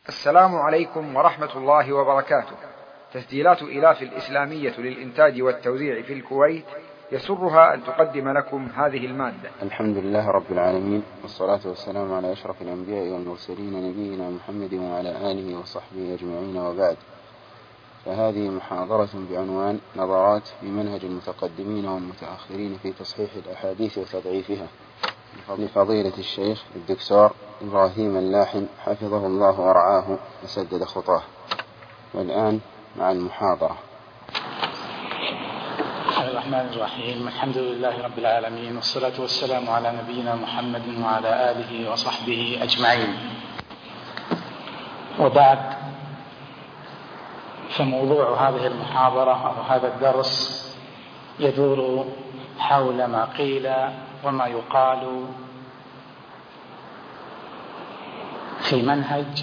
السلام عليكم ورحمة الله وبركاته. تسجيلات إلاف الإسلامية للإنتاج والتوزيع في الكويت يسرها أن تقدم لكم هذه المادة. الحمد لله رب العالمين، والصلاة والسلام على أشرف الأنبياء والمرسلين نبينا محمد وعلى آله وصحبه أجمعين، وبعد. فهذه محاضرة بعنوان نظرات في منهج المتقدمين والمتأخرين في تصحيح الأحاديث وتضعيفها، لفضيلة الشيخ الدكتور إبراهيم اللاحم حفظه الله ورعاه وسدد خطاه. والآن مع المحاضرة. بسم الله الرحمن الرحيم. الحمد لله رب العالمين، والصلاة والسلام على نبينا محمد وعلى آله وصحبه أجمعين، وبعد. فموضوع هذه المحاضرة أو هذا الدرس يدور حول ما قيل وما يقال في منهج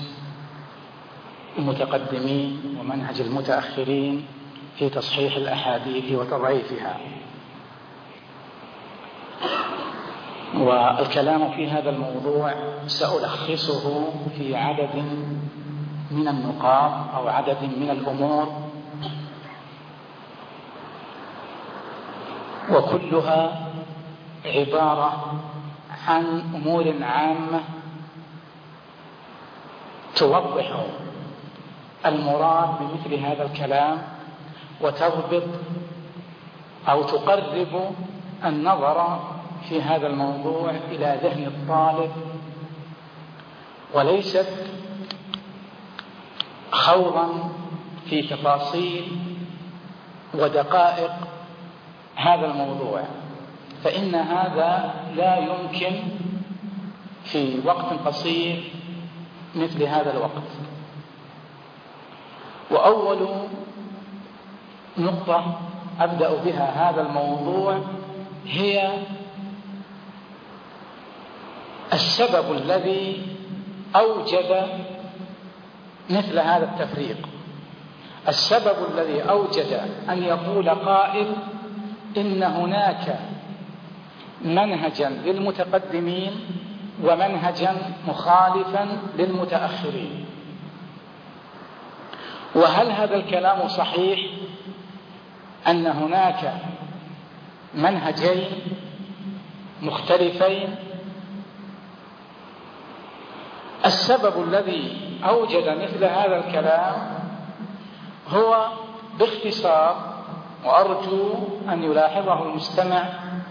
المتقدمين ومنهج المتأخرين في تصحيح الأحاديث وتضعيفها. والكلام في هذا الموضوع سألخصه في عدد من النقاط أو عدد من الأمور، وكلها عبارة عن أمور عامة توضح المراد بمثل هذا الكلام، وتضبط أو تقرب النظر في هذا الموضوع إلى ذهن الطالب، وليست خوضا في تفاصيل ودقائق هذا الموضوع، فإن هذا لا يمكن في وقت قصير مثل هذا الوقت. وأول نقطة أبدأ بها هذا الموضوع هي السبب الذي أوجد مثل هذا التفريق. السبب الذي أوجد أن يقول قائل إن هناك منهجا للمتقدمين ومنهجا مخالفا للمتأخرين. وهل هذا الكلام صحيح أن هناك منهجين مختلفين؟ السبب الذي أوجد مثل هذا الكلام هو باختصار، وأرجو أن يلاحظه المستمع،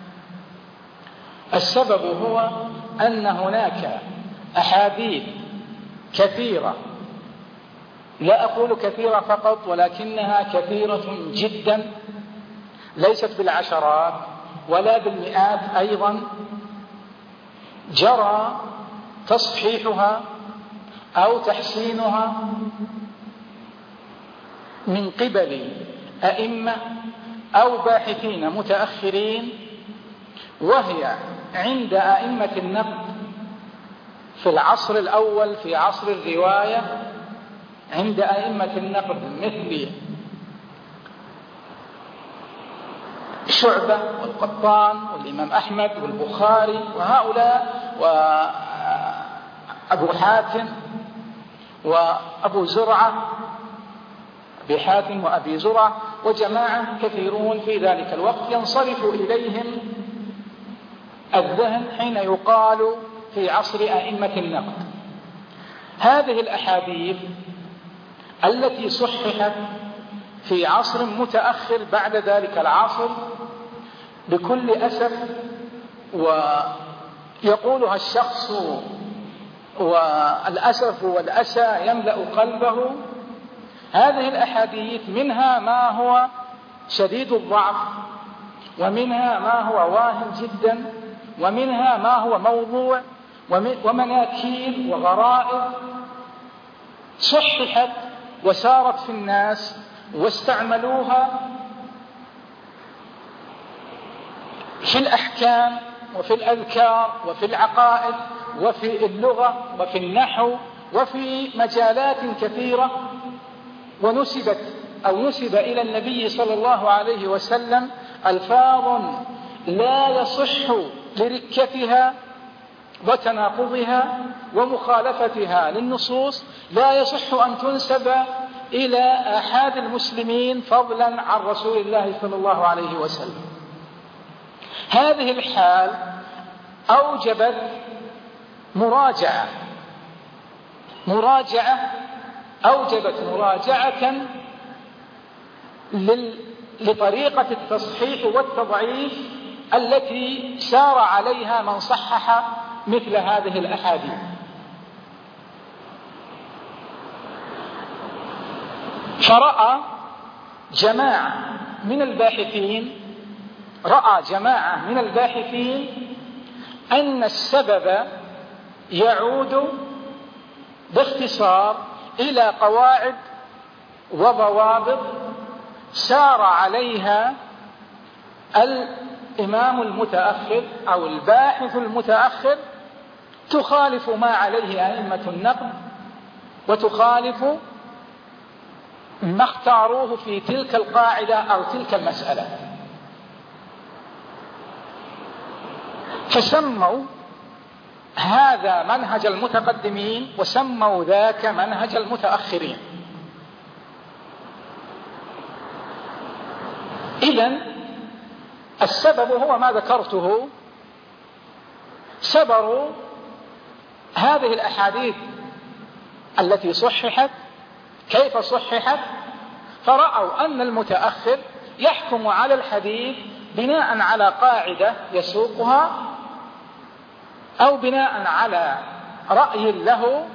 السبب هو أن هناك أحاديث كثيرة، لا أقول كثيرة فقط ولكنها كثيرة جدا، ليست بالعشرات ولا بالمئات أيضا، جرى تصحيحها أو تحسينها من قبل أئمة أو باحثين متأخرين، وهي عند أئمة النقد في العصر الأول في عصر الرواية، عند أئمة النقد مثل شعبة والقطان والإمام أحمد والبخاري وهؤلاء، وأبو حاتم وأبو زرعة، أبي حاتم وأبي زرعة، وجماعة كثيرون في ذلك الوقت ينصرف إليهم الذهن حين يقال في عصر أئمة النقد. هذه الأحاديث التي صححت في عصر متأخر بعد ذلك العصر بكل أسف، ويقولها الشخص والأسف والأسى يملأ قلبه، هذه الأحاديث منها ما هو شديد الضعف، ومنها ما هو واهن جدا، ومنها ما هو موضوع ومناكير وغرائب صححت وسارت في الناس واستعملوها في الأحكام وفي الأذكار وفي العقائد وفي اللغة وفي النحو وفي مجالات كثيرة، ونسب إلى النبي صلى الله عليه وسلم ألفاظ لا يصح لركتها وتناقضها ومخالفتها للنصوص لا يصح أن تنسب إلى آحاد المسلمين فضلا عن رسول الله صلى الله عليه وسلم. هذه الحال أوجبت أوجبت مراجعة لطريقة التصحيح والتضعيف التي سار عليها من صحح مثل هذه الأحاديث. فرأى جماعة من الباحثين أن السبب يعود باختصار إلى قواعد وضوابط سار عليها الإمام المتأخر أو الباحث المتأخر، تخالف ما عليه أئمة النقد وتخالف ما اختاروه في تلك القاعدة أو تلك المسألة، فسموا هذا منهج المتقدمين وسموا ذاك منهج المتأخرين. إذن السبب هو ما ذكرته، سبروا هذه الأحاديث التي صححت كيف صححت، فرأوا أن المتأخر يحكم على الحديث بناء على قاعدة يسوقها أو بناء على رأي له،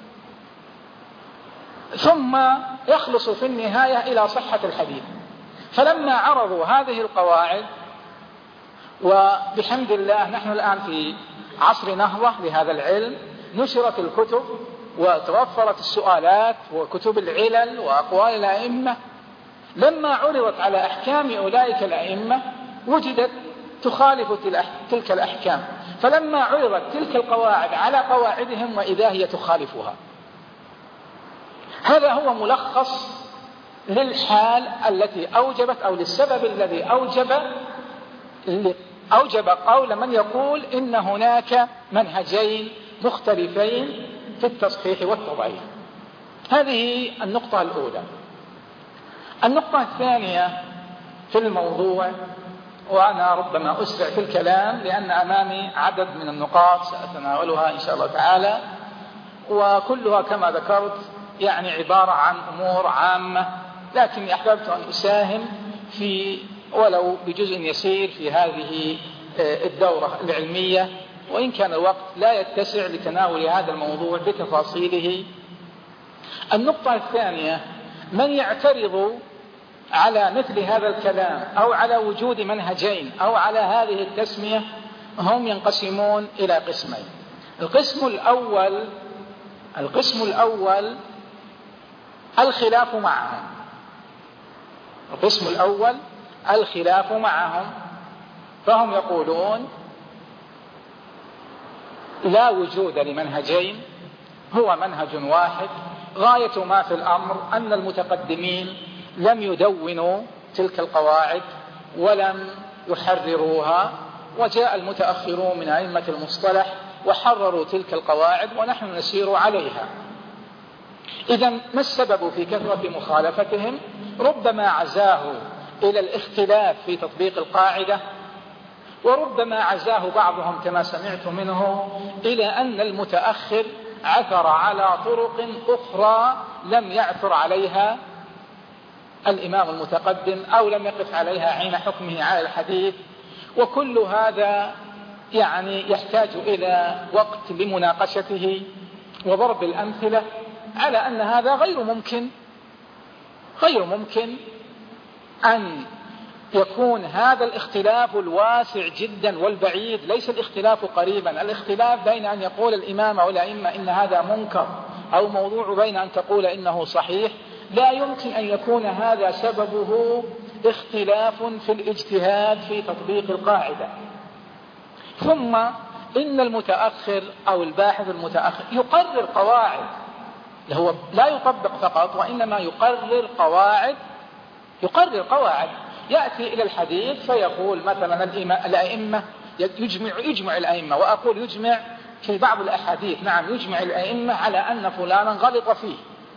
ثم يخلص في النهاية إلى صحة الحديث. فلما عرضوا هذه القواعد، وبحمد الله نحن الآن في عصر نهضة لهذا العلم، نشرت الكتب وتوفرت السؤالات وكتب العلل وأقوال الأئمة، لما عرضت على أحكام أولئك الأئمة وجدت تخالف تلك الأحكام، فلما عرضت تلك القواعد على قواعدهم وإذا هي تخالفها. هذا هو ملخص للحال التي أوجبت أو للسبب الذي أوجب قول من يقول إن هناك منهجين مختلفين في التصحيح والتضعيف. هذه النقطة الأولى. النقطة الثانية في الموضوع، وأنا ربما أسرع في الكلام لأن أمامي عدد من النقاط سأتناولها إن شاء الله تعالى، وكلها كما ذكرت يعني عبارة عن أمور عامة، لكني أحببت أن أساهم في ولو بجزء يسير في هذه الدورة العلمية، وإن كان الوقت لا يتسع لتناول هذا الموضوع بتفاصيله. النقطة الثانية، من يعترض على مثل هذا الكلام أو على وجود منهجين أو على هذه التسمية هم ينقسمون إلى قسمين. القسم الأول الخلاف معهم. القسم الأول الخلاف معهم، فهم يقولون لا وجود لمنهجين، هو منهج واحد، غاية ما في الأمر أن المتقدمين لم يدونوا تلك القواعد ولم يحرروها، وجاء المتأخرون من أئمة المصطلح وحرروا تلك القواعد ونحن نسير عليها. إذن ما السبب في كثرة مخالفتهم؟ ربما عزاه إلى الاختلاف في تطبيق القاعدة، وربما عزاه بعضهم كما سمعت منه إلى أن المتأخر عثر على طرق أخرى لم يعثر عليها الإمام المتقدم أو لم يقف عليها حين حكمه على الحديث. وكل هذا يعني يحتاج إلى وقت لمناقشته وضرب الأمثلة على أن هذا غير ممكن أن يكون هذا الاختلاف الواسع جدا والبعيد، ليس الاختلاف قريبا، الاختلاف بين أن يقول الإمام أو الأئمة إن هذا منكر أو موضوع بين أن تقول إنه صحيح، لا يمكن أن يكون هذا سببه اختلاف في الاجتهاد في تطبيق القاعدة. ثم إن المتأخر أو الباحث المتأخر يقرر قواعد، هو لا يطبق فقط وإنما يقرر قواعد، يأتي إلى الحديث فيقول مثلا الأئمة يجمع الأئمة، وأقول يجمع في بعض الأحاديث نعم يجمع الأئمة على أن فلانا غلط فيه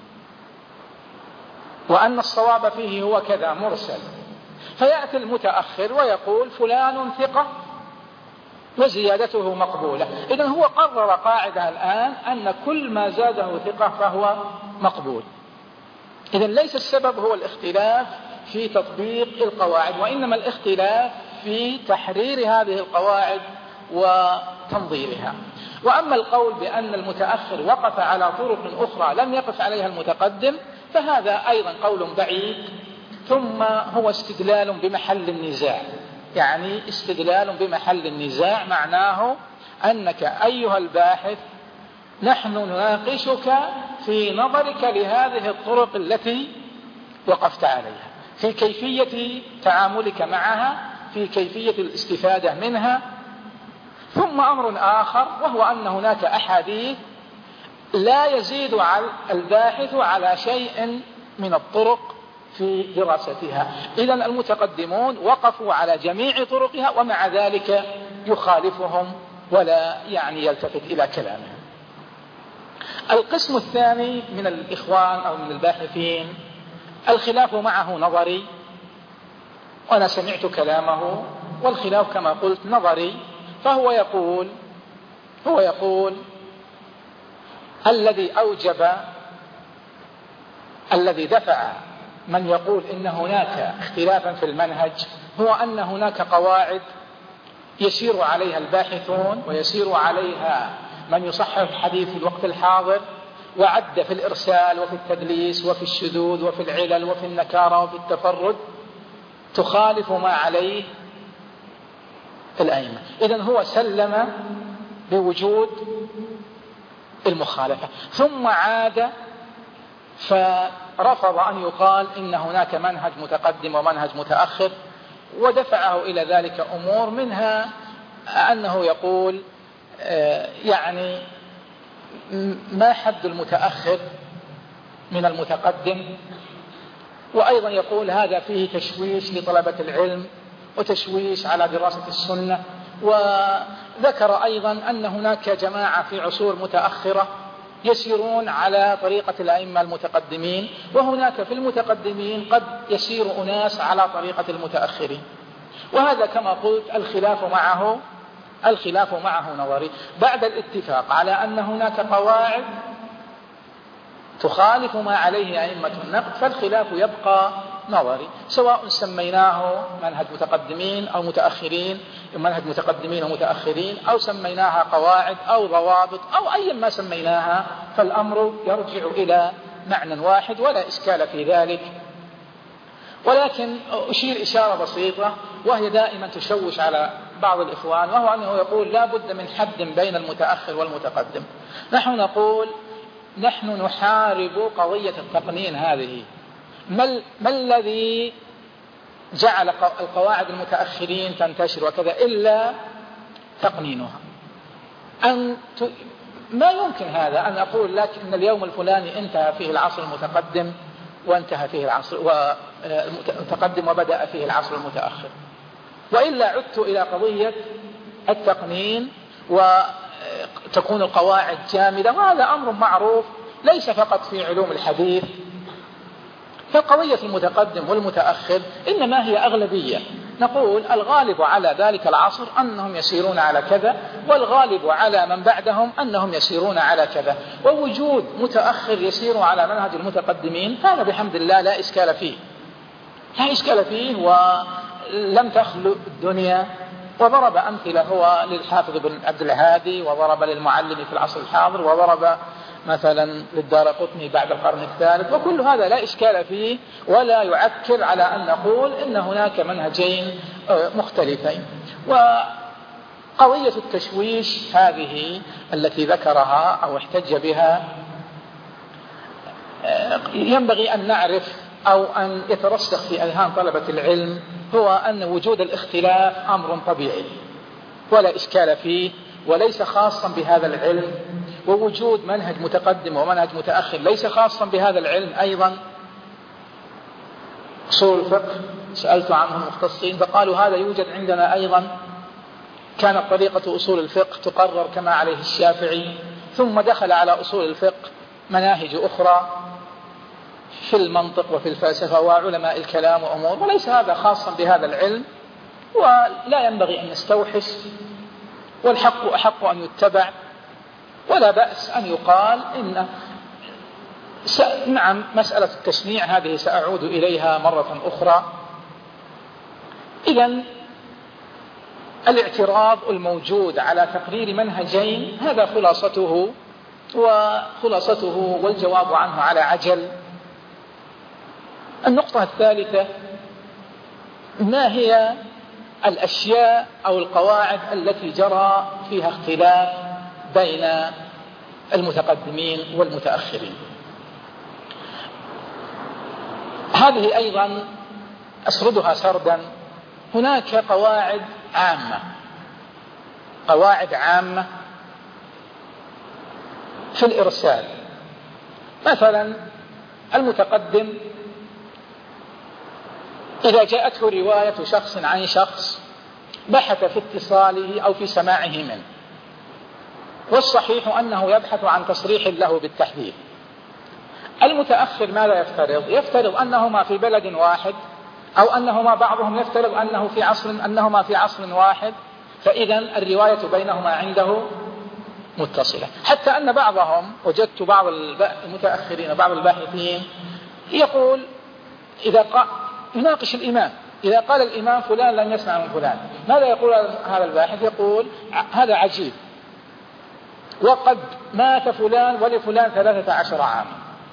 وأن الصواب فيه هو كذا مرسل، فيأتي المتأخر ويقول فلان ثقة وزيادته مقبولة. إذن هو قرر قاعدة الآن أن كل ما زاده ثقة فهو مقبول. إذن ليس السبب هو الاختلاف في تطبيق القواعد، وإنما الاختلاف في تحرير هذه القواعد وتنظيرها. وأما القول بأن المتأخر وقف على طرق أخرى لم يقف عليها المتقدم فهذا أيضا قول بعيد، ثم هو استدلال بمحل النزاع. يعني استدلال بمحل النزاع معناه أنك أيها الباحث نحن نناقشك في نظرك لهذه الطرق التي وقفت عليها، في كيفية تعاملك معها، في كيفية الاستفادة منها. ثم أمر آخر وهو أن هناك أحاديث لا يزيد الباحث على شيء من الطرق في دراستها. إذن المتقدمون وقفوا على جميع طرقها ومع ذلك يخالفهم ولا يلتفت إلى كلامهم. القسم الثاني من الإخوان أو من الباحثين الخلاف معه نظري، وأنا سمعت كلامه والخلاف كما قلت نظري. فهو يقول الذي دفع من يقول إن هناك اختلافا في المنهج هو أن هناك قواعد يسير عليها الباحثون ويسير عليها من يصحح الحديث في الوقت الحاضر، وعد في الإرسال وفي التدليس وفي الشذوذ وفي العلل وفي النكارة وفي التفرد تخالف ما عليه الأئمة. إذن هو سلم بوجود المخالفة، ثم عاد فرفض أن يقال إن هناك منهج متقدم ومنهج متأخر، ودفعه إلى ذلك أمور، منها أنه يقول يعني ما حد المتأخر من المتقدم، وأيضا يقول هذا فيه تشويش لطلبة العلم وتشويش على دراسة السنة. وذكر أيضا أن هناك جماعة في عصور متأخرة يسيرون على طريقة الأئمة المتقدمين، وهناك في المتقدمين قد يسير أناس على طريقة المتأخرين. وهذا كما قلت الخلاف معه نظري. بعد الاتفاق على أن هناك قواعد تخالف ما عليه أئمة النقد فالخلاف يبقى نظري، سواء سميناه منهج متقدمين أو متأخرين، منهج متقدمين ومتأخرين، أو سميناها قواعد أو ضوابط أو أي ما سميناها، فالأمر يرجع إلى معنى واحد ولا إشكال في ذلك. ولكن أشير إشارة بسيطة وهي دائما تشوش على بعض الإخوان، وهو أنه يقول لا بد من حد بين المتأخر والمتقدم. نحن نقول نحن نحارب قضية التقنين هذه. ما الذي جعل القواعد المتأخرين تنتشر وكذا إلا تقنينها؟ ما يمكن هذا أن أقول لك إن اليوم الفلاني انتهى فيه العصر المتقدم وانتهى فيه العصر المتقدم وبدأ فيه العصر المتأخر، وإلا عدت إلى قضية التقنين وتكون القواعد جامدة، وهذا أمر معروف ليس فقط في علوم الحديث. فقضية المتقدم والمتأخر إنما هي أغلبية، نقول الغالب على ذلك العصر أنهم يسيرون على كذا، والغالب على من بعدهم أنهم يسيرون على كذا، ووجود متأخر يسير على منهج المتقدمين هذا بحمد الله لا إشكال فيه ولم تخلو الدنيا. وضرب أمثلة هو للحافظ بن عبد الهادي، وضرب للمعلم في العصر الحاضر، وضرب مثلا للدارقطني بعد القرن الثالث، وكل هذا لا إشكال فيه ولا يعكر على أن نقول إن هناك منهجين مختلفين. وقضية التشويش هذه التي ذكرها أو احتج بها ينبغي أن نعرف أو أن يترسخ في أذهان طلبة العلم هو أن وجود الاختلاف أمر طبيعي ولا إشكال فيه وليس خاصا بهذا العلم، ووجود منهج متقدم ومنهج متأخر ليس خاصا بهذا العلم أيضا. أصول الفقه سألت عنهم المختصين فقالوا هذا يوجد عندنا أيضا. كانت طريقة أصول الفقه تقرر كما عليه الشافعي، ثم دخل على أصول الفقه مناهج أخرى في المنطق وفي الفلسفة وعلماء الكلام وأمور، وليس هذا خاصا بهذا العلم، ولا ينبغي أن نستوحش، والحق أحق أن يتبع، ولا بأس أن يقال إن نعم مسألة التشنيع هذه سأعود إليها مرة أخرى. إذن الاعتراض الموجود على تقرير منهجين هذا خلاصته والجواب عنه على عجل. النقطة الثالثة: ما هي الأشياء أو القواعد التي جرى فيها اختلاف بين المتقدمين والمتأخرين؟ هذه أيضا أسردها سردا. هناك قواعد عامة في الإرسال. مثلا المتقدم إذا جاءته رواية شخص عن شخص بحث في اتصاله أو في سماعه منه، والصحيح أنه يبحث عن تصريح له بالتحديد. المتأخر ماذا يفترض أنهما في بلد واحد، أو أنهما بعضهم يفترض أنهما في عصر واحد، فإذا الرواية بينهما عنده متصلة. حتى أن بعضهم، وجدت بعض المتأخرين بعض الباحثين يقول يناقش الإمام، إذا قال الإمام فلان لم يسمع من فلان، ماذا يقول هذا الباحث؟ يقول هذا عجيب، وقد مات فلان ولفلان 13 عاما.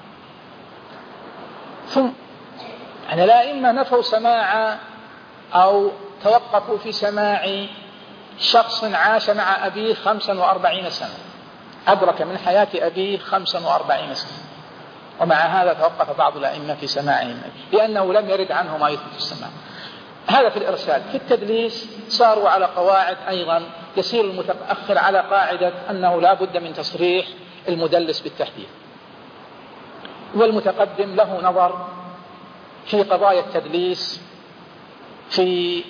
ثم الأئمة نفوا سماع أو توقفوا في سماع شخص عاش مع أبيه 45 سنة، أدرك من حياة أبيه 45 سنة، ومع هذا توقف بعض الأئمة في سماعهم لأنه لم يرد عنه ما يثبت السماع. هذا في الإرسال. في التدليس صاروا على قواعد أيضا، يسير المتأخر على قاعدة أنه لا بد من تصريح المدلس بالتحديد، والمتقدم له نظر في قضايا التدليس، في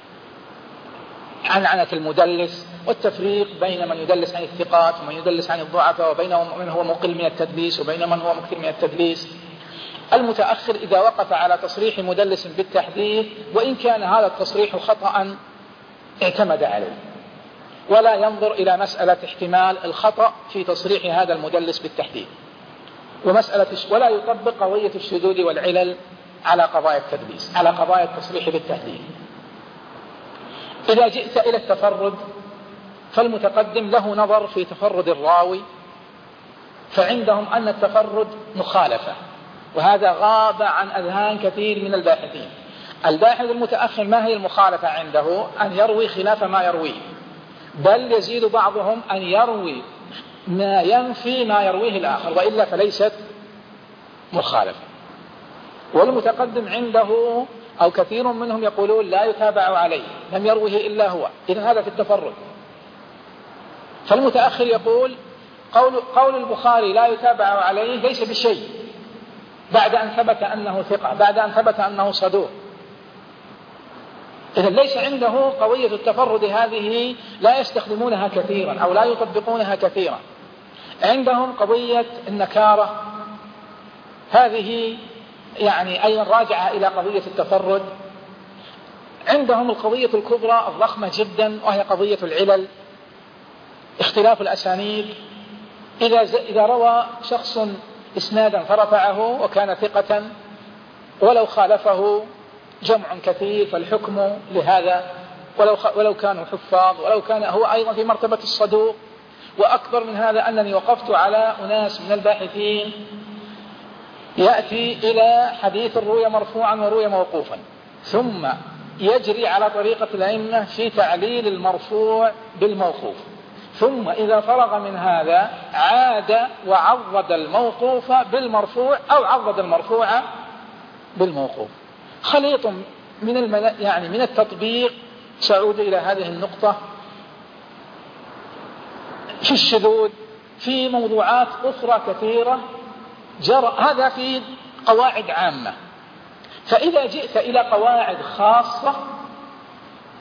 عنعنة المدلس، والتفريق بين من يدلس عن الثقات ومن يدلس عن الضعفاء، وبين من هو مقل من التدليس وبين من هو مكثر من التدليس. المتأخر إذا وقف على تصريح مدلس بالتحديد وإن كان هذا التصريح خطأ اعتمد عليه، ولا ينظر إلى مسألة احتمال الخطأ في تصريح هذا المدلس بالتحديد، ولا يطبق قضية الشذوذ والعلل على قضايا التدليس، على قضايا التصريح بالتحديد. إذا جئت إلى التفرد فالمتقدم له نظر في تفرد الراوي، فعندهم أن التفرد مخالفة، وهذا غاب عن أذهان كثير من الباحثين. الباحث المتأخر ما هي المخالفة عنده؟ أن يروي خلاف ما يرويه، بل يزيد بعضهم أن يروي ما ينفي ما يرويه الآخر، وإلا فليست مخالفة. والمتقدم عنده أو كثير منهم يقولون لا يتابع عليه، لم يروه إلا هو، إذن هذا في التفرد. فالمتأخر يقول قول البخاري لا يتابع عليه ليس بشيء بعد أن ثبت أنه ثقة، بعد أن ثبت أنه صدوق. إذن ليس عنده قضية التفرد هذه، لا يستخدمونها كثيرا أو لا يطبقونها كثيرا. عندهم قضية النكارة، هذه يعني أيضا راجعة إلى قضية التفرد. عندهم القضية الكبرى الضخمة جدا، وهي قضية العلل، اختلاف الأسانيد. إذا روى شخص إسنادا فرفعه وكان ثقة، ولو خالفه جمع كثير فالحكم لهذا، ولو كانوا حفاظ، ولو كان هو أيضا في مرتبة الصدوق. وأكبر من هذا أنني وقفت على أناس من الباحثين يأتي إلى حديث روي مرفوعا وروي موقوفا، ثم يجري على طريقة الأئمة في تعليل المرفوع بالموقوف، ثم إذا فرغ من هذا عاد وعضد الموقوف بالمرفوع أو عضد المرفوع بالموقوف. خليط من التطبيق. سأعود إلى هذه النقطة في الشذوذ، في موضوعات أخرى كثيرة جرى هذا في قواعد عامة. فإذا جئت إلى قواعد خاصة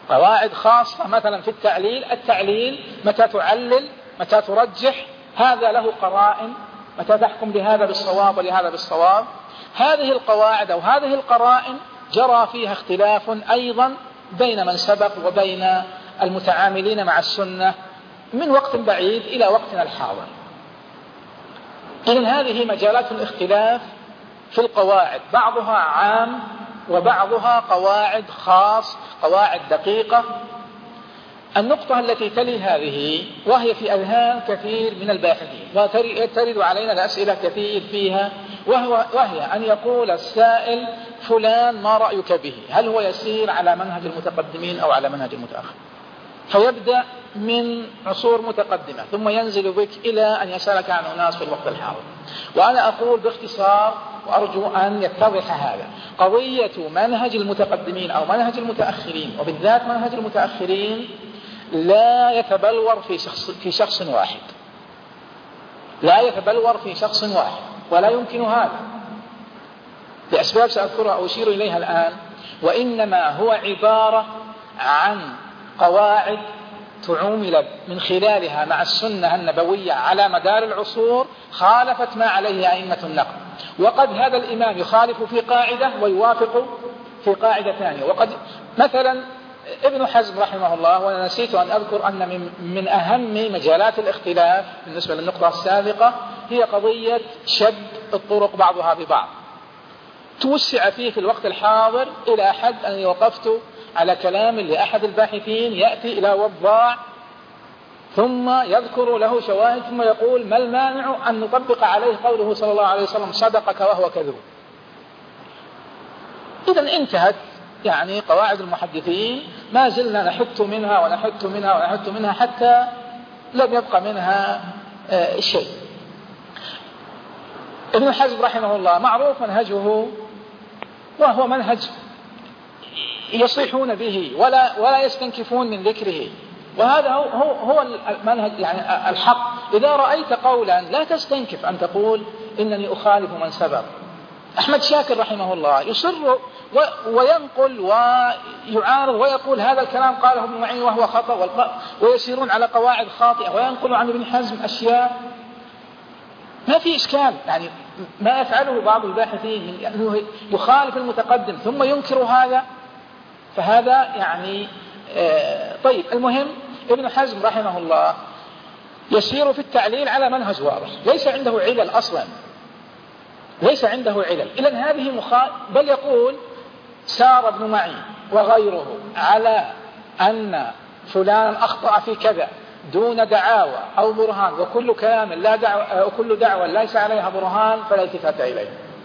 قواعد خاصة مثلا في التعليل متى تعلل، متى ترجح، هذا له قرائن، متى تحكم لهذا بالصواب ولهذا بالصواب. هذه القواعد أو هذه القرائن جرى فيها اختلاف أيضا بين من سبق وبين المتعاملين مع السنة من وقت بعيد إلى وقتنا الحاضر. إذن هذه مجالات الاختلاف في القواعد، بعضها عام وبعضها قواعد خاص، قواعد دقيقة. النقطة التي تلي هذه وهي في أذهان كثير من الباحثين وترد علينا الأسئلة كثير فيها، وهي أن يقول السائل فلان ما رأيك به؟ هل هو يسير على منهج المتقدمين أو على منهج المتأخر؟ فيبدأ من عصور متقدمة ثم ينزل بك إلى أن يسألك عن الناس في الوقت الحاضر. وأنا أقول باختصار وأرجو أن يتضح هذا، قضية منهج المتقدمين أو منهج المتأخرين وبالذات منهج المتأخرين لا يتبلور في شخص واحد، لا يتبلور في شخص واحد، ولا يمكن هذا لأسباب سأذكرها أو أشير إليها الآن. وإنما هو عبارة عن قواعد تعامل من خلالها مع السنة النبوية على مدار العصور خالفت ما عليه أئمة النقد، وقد هذا الإمام يخالف في قاعدة ويوافق في قاعدة ثانية. وقد مثلا ابن حزم رحمه الله، وأنا نسيت أن أذكر أن من أهم مجالات الاختلاف بالنسبة للنقطة السابقة هي قضية شد الطرق بعضها ببعض، توسع فيه في الوقت الحاضر إلى حد أن وقفت على كلام لأحد الباحثين يأتي إلى وضاع ثم يذكر له شواهد ثم يقول ما المانع أن نطبق عليه قوله صلى الله عليه وسلم صدقك وهو كذوب. إذن انتهت يعني قواعد المحدثين، ما زلنا نحط منها ونحط منها ونحط منها حتى لم يبقى منها شيء. ابن حزم رحمه الله معروف منهجه، وهو منهج يصيحون به ولا يستنكفون من ذكره، وهذا هو المنهج يعني الحق. إذا رأيت قولا لا تستنكف أن تقول إنني أخالف من سبق. أحمد شاكر رحمه الله يصر وينقل ويعارض ويقول هذا الكلام قاله ابن معين وهو خطأ، ويسيرون على قواعد خاطئة، وينقل عن ابن حزم أشياء ما في إشكال. يعني ما يفعله بعض الباحثين أنه يخالف المتقدم ثم ينكر هذا، فهذا يعني طيب. المهم ابن حزم رحمه الله يسير في التعليل على منهج واضح، ليس عنده علل أصلا، ليس عنده علل. إذن هذه بل يقول سار ابن معين وغيره على أن فلان أخطأ في كذا دون دعاوى أو برهان، وكل كلام لا دعوة وكل دعوة ليس عليها برهان فلا التفات إليه.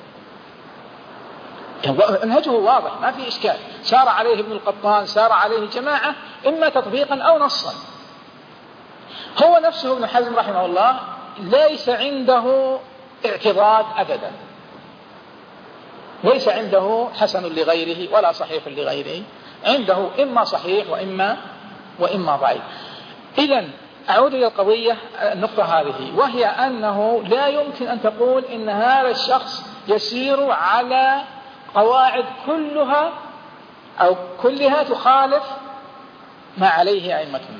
منهجه واضح ما في إشكال، سار عليه ابن القطان، سار عليه جماعة إما تطبيقا أو نصا. هو نفسه ابن حزم رحمه الله ليس عنده اعتراض أبدا، ليس عنده حسن لغيره ولا صحيح لغيره، عنده إما صحيح وإما ضعيف. إذن أعود إلى القضية النقطة هذه، وهي أنه لا يمكن أن تقول إن هذا الشخص يسير على قواعد كلها تخالف ما عليه أئمتنا،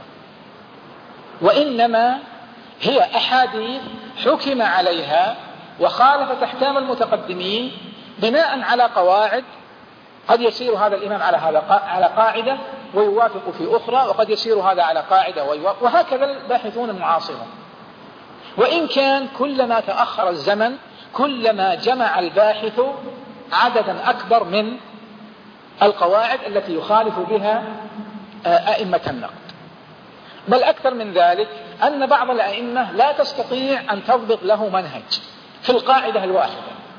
وإنما هي أحاديث حكم عليها وخالفت أحكام المتقدمين بناء على قواعد. قد يسير هذا الإمام على قاعدة ويوافق في أخرى، وقد يسير هذا على قاعدة وهكذا الباحثون المعاصرون. وإن كان كلما تأخر الزمن كلما جمع الباحث عددا أكبر من القواعد التي يخالف بها أئمة النقد. بل أكثر من ذلك أن بعض الأئمة لا تستطيع أن تضبط له منهج في القاعدة الواحدة،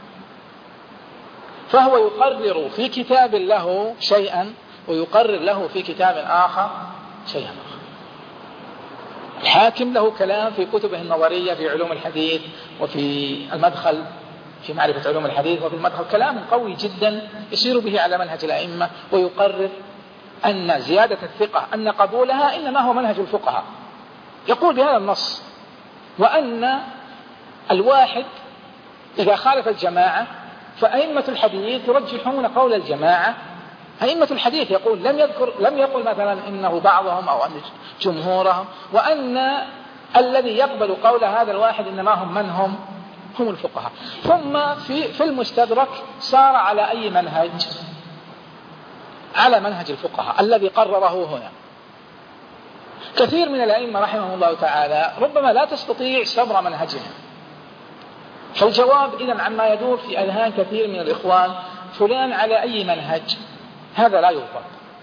فهو يقرر في كتاب له شيئا ويقرر له في كتاب آخر شيئا آخر. الحاكم له كلام في كتبه النظرية في علوم الحديث وفي المدخل في معرفة علوم الحديث وفي المدخل كلام قوي جدا يسير به على منهج الأئمة، ويقرر أن زيادة الثقة أن قبولها إنما هو منهج الفقهاء، يقول بهذا النص، وأن الواحد إذا خالف الجماعة فأئمة الحديث يرجحون قول الجماعة أئمة الحديث يقول لم يقل مثلا إنه بعضهم أو أن جمهورهم، وأن الذي يقبل قول هذا الواحد إنما هم من هم الفقهاء. ثم في المستدرك صار على أي منهج؟ على منهج الفقهاء الذي قرره هنا. كثير من الأئمة رحمه الله تعالى ربما لا تستطيع صبر منهجهم. فالجواب إذن عما يدور في أذهان كثير من الإخوان فلان على أي منهج، هذا لا يضبط،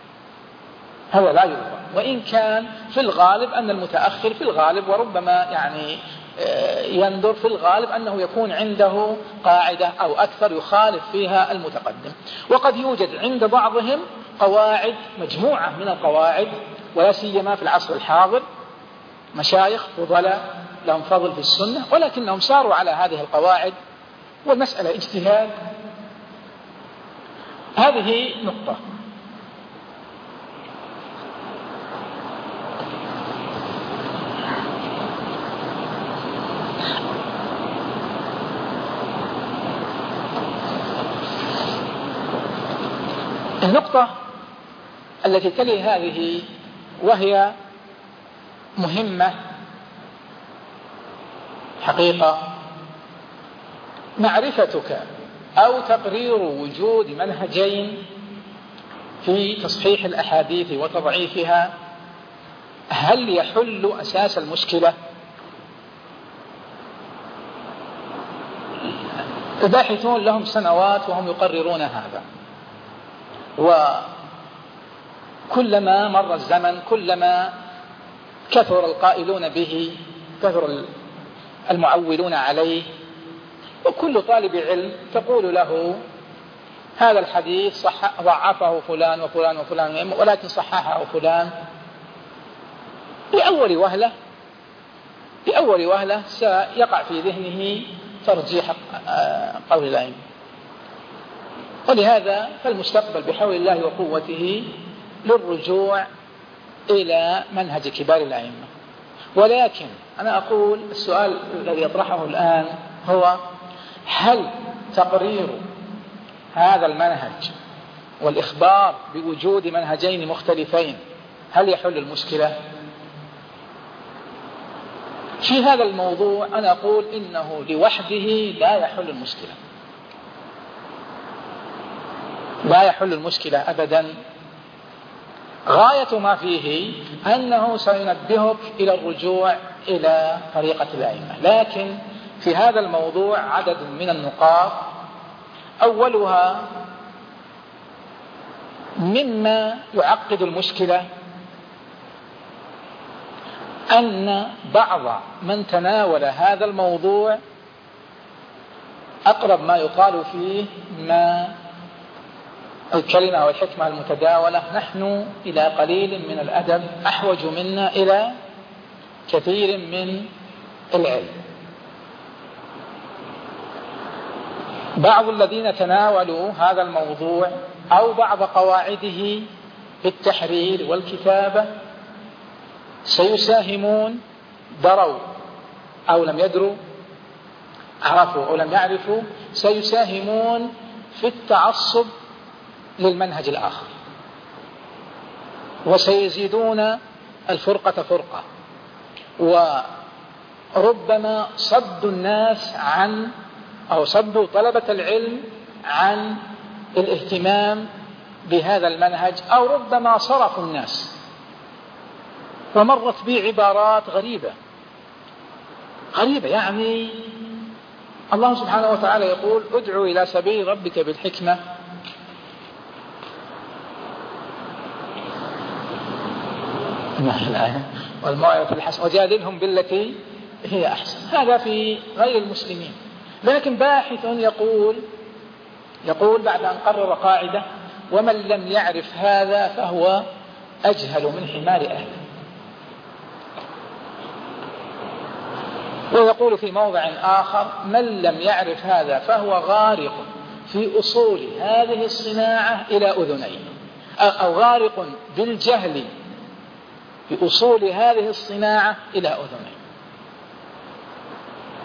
وإن كان في الغالب أن المتأخر في الغالب وربما يعني يندر في الغالب أنه يكون عنده قاعدة أو أكثر يخالف فيها المتقدم. وقد يوجد عند بعضهم قواعد، مجموعة من القواعد، ولا سيما في العصر الحاضر مشايخ فضلاء لهم فضل في السنة، ولكنهم ساروا على هذه القواعد والمسألة اجتهاد. هذه نقطة. النقطة التي تلي هذه وهي مهمة حقيقة، معرفتك أو تقرير وجود منهجين في تصحيح الأحاديث وتضعيفها هل يحل أساس المشكلة؟ الباحثون لهم سنوات وهم يقررون هذا، وكلما مر الزمن كلما كثر القائلون به، كثر المعولون عليه، وكل طالب علم تقول له هذا الحديث ضعفه فلان وفلان وفلان ولكن صححه فلان، بأول وهلة سيقع في ذهنه ترجيح قول الأئمة. ولهذا فالمستقبل بحول الله وقوته للرجوع إلى منهج كبار الأئمة. ولكن أنا أقول السؤال الذي يطرحه الآن هو: هل تقرير هذا المنهج والإخبار بوجود منهجين مختلفين هل يحل المشكلة؟ في هذا الموضوع أنا أقول إنه لوحده لا يحل المشكلة، لا يحل المشكلة أبدا. غاية ما فيه أنه سينبهك إلى الرجوع إلى طريقة الأئمة. لكن في هذا الموضوع عدد من النقاط، أولها مما يعقد المشكلة أن بعض من تناول هذا الموضوع أقرب ما يقال فيه ما الكلمة والحكمة المتداولة: نحن إلى قليل من الأدب أحوج منا إلى كثير من العلم. بعض الذين تناولوا هذا الموضوع أو بعض قواعده بالتحرير والكتابة سيساهمون، دروا أو لم يدروا، عرفوا أو لم يعرفوا، سيساهمون في التعصب للمنهج الآخر، وسيزيدون الفرقة فرقة، وربما صدوا الناس عن أو صدوا طلبة العلم عن الاهتمام بهذا المنهج، أو ربما صرفوا الناس. ومرت بي عبارات غريبة، يعني الله سبحانه وتعالى يقول: ادعو إلى سبيل ربك بالحكمة والموعظة الحسنة وجادلهم بالتي هي أحسن. هذا في غير المسلمين. لكن باحث يقول بعد أن قرر قاعدة: ومن لم يعرف هذا فهو أجهل من حمار أهله. ويقول في موضع آخر: من لم يعرف هذا فهو غارق في أصول هذه الصناعة إلى أذنيه، أو غارق بالجهل في أصول هذه الصناعة إلى أذنيه.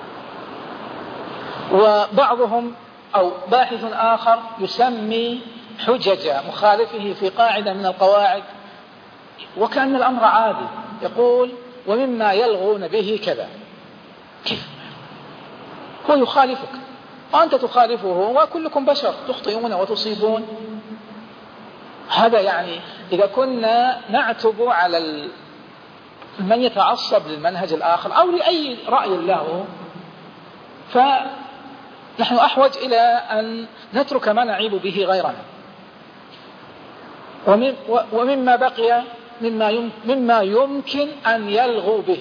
وبعضهم أو باحث آخر يسمي حجج مخالفه في قاعدة من القواعد وكأن الأمر عادي، يقول ومما يلغون به كذا. كيف؟ هو يخالفك وأنت تخالفه، وكلكم بشر تخطئون وتصيبون. هذا يعني إذا كنا نعتب على من يتعصب للمنهج الآخر أو لأي رأي له، فنحن أحوج إلى أن نترك ما نعيب به غيرنا. ومما بقي مما يمكن أن يلغوا به،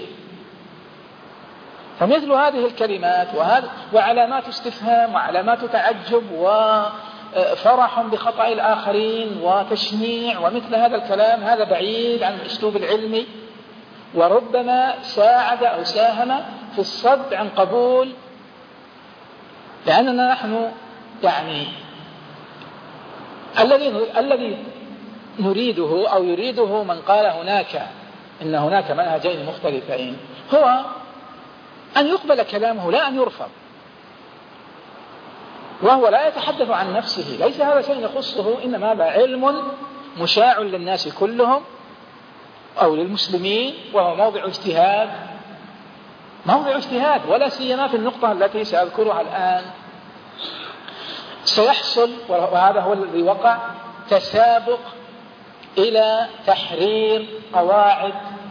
فمثل هذه الكلمات وعلامات استفهام وعلامات تعجب وفرح بخطأ الآخرين وتشنيع ومثل هذا الكلام، هذا بعيد عن الأسلوب العلمي، وربما ساعد أو ساهم في الصد عن قبول. لأننا نحن يعني الذي نريده أو يريده من قال إن هناك منهجين مختلفين هو أن يقبل كلامه لا أن يرفض، وهو لا يتحدث عن نفسه، ليس هذا شيء يخصه، إنما هذا علم مشاع للناس كلهم أو للمسلمين، وهو موضع اجتهاد، ولا سيما في النقطة التي سأذكرها الآن. سيحصل، وهذا هو الذي وقع، تسابق إلى تحرير قواعد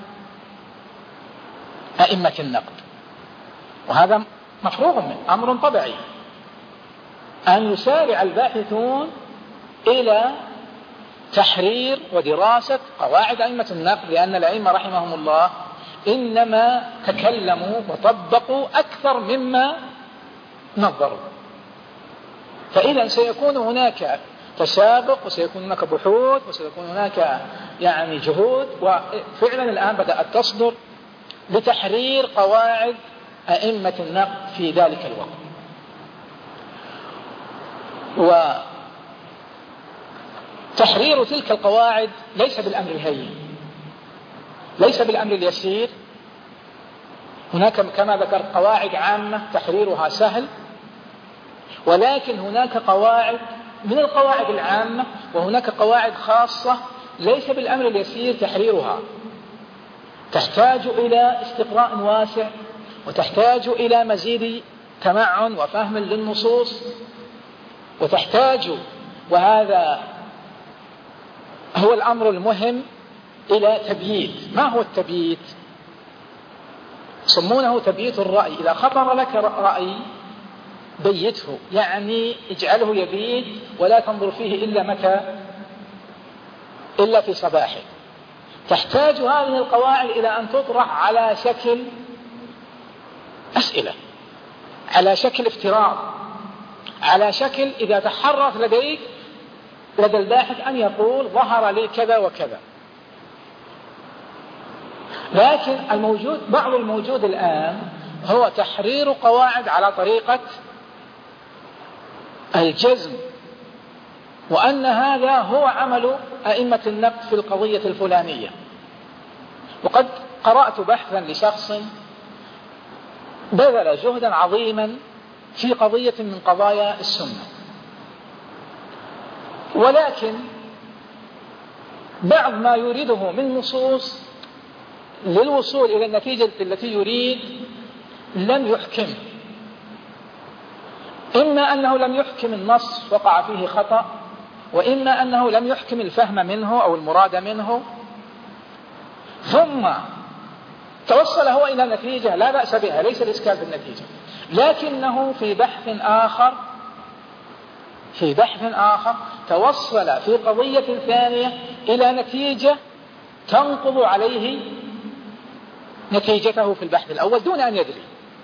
أئمة النقد، وهذا مفروغ منه، أمر طبيعي أن يسارع الباحثون إلى تحرير ودراسة قواعد أئمة النقد، لأن الأئمة رحمهم الله إنما تكلموا وطبقوا أكثر مما نظروا. فإذا سيكون هناك تسابق، وسيكون هناك بحوث، وسيكون هناك يعني جهود، وفعلا الآن بدأت تصدر لتحرير قواعد أئمة النقد في ذلك الوقت. وتحرير تلك القواعد ليس بالأمر الهين، ليس بالأمر اليسير. هناك كما ذكر قواعد عامة تحريرها سهل، ولكن هناك قواعد من القواعد العامة وهناك قواعد خاصة ليس بالأمر اليسير تحريرها، تحتاج إلى استقراء واسع، وتحتاج إلى مزيد تمعن وفهم للنصوص، وتحتاج، وهذا هو الأمر المهم، إلى تبييت. ما هو التبييت؟ يسمونه تبييت الرأي. إذا خطر لك رأي بيته، يعني اجعله يبيت ولا تنظر فيه إلا متى؟ إلا في صباحه. تحتاج هذه القواعد إلى أن تطرح على شكل أسئلة، على شكل افتراض، على شكل إذا تحرك لدى الباحث أن يقول ظهر لي كذا وكذا. لكن بعض الموجود الآن هو تحرير قواعد على طريقة الجزم، وأن هذا هو عمل أئمة النقد في القضية الفلانية. وقد قرأت بحثا لشخص بذل جهدا عظيما في قضية من قضايا السنة، ولكن بعض ما يريده من نصوص للوصول إلى النتيجة التي يريد لم يحكم. إما أنه لم يحكم النص وقع فيه خطأ، وإما أنه لم يحكم الفهم منه أو المراد منه، ثم توصل هو إلى نتيجة لا بأس بها، ليس الإشكال بالنتيجة، لكنه في بحث آخر توصل في قضية ثانية إلى نتيجة تنقض عليه نتيجته في البحث الأول دون أن يدري.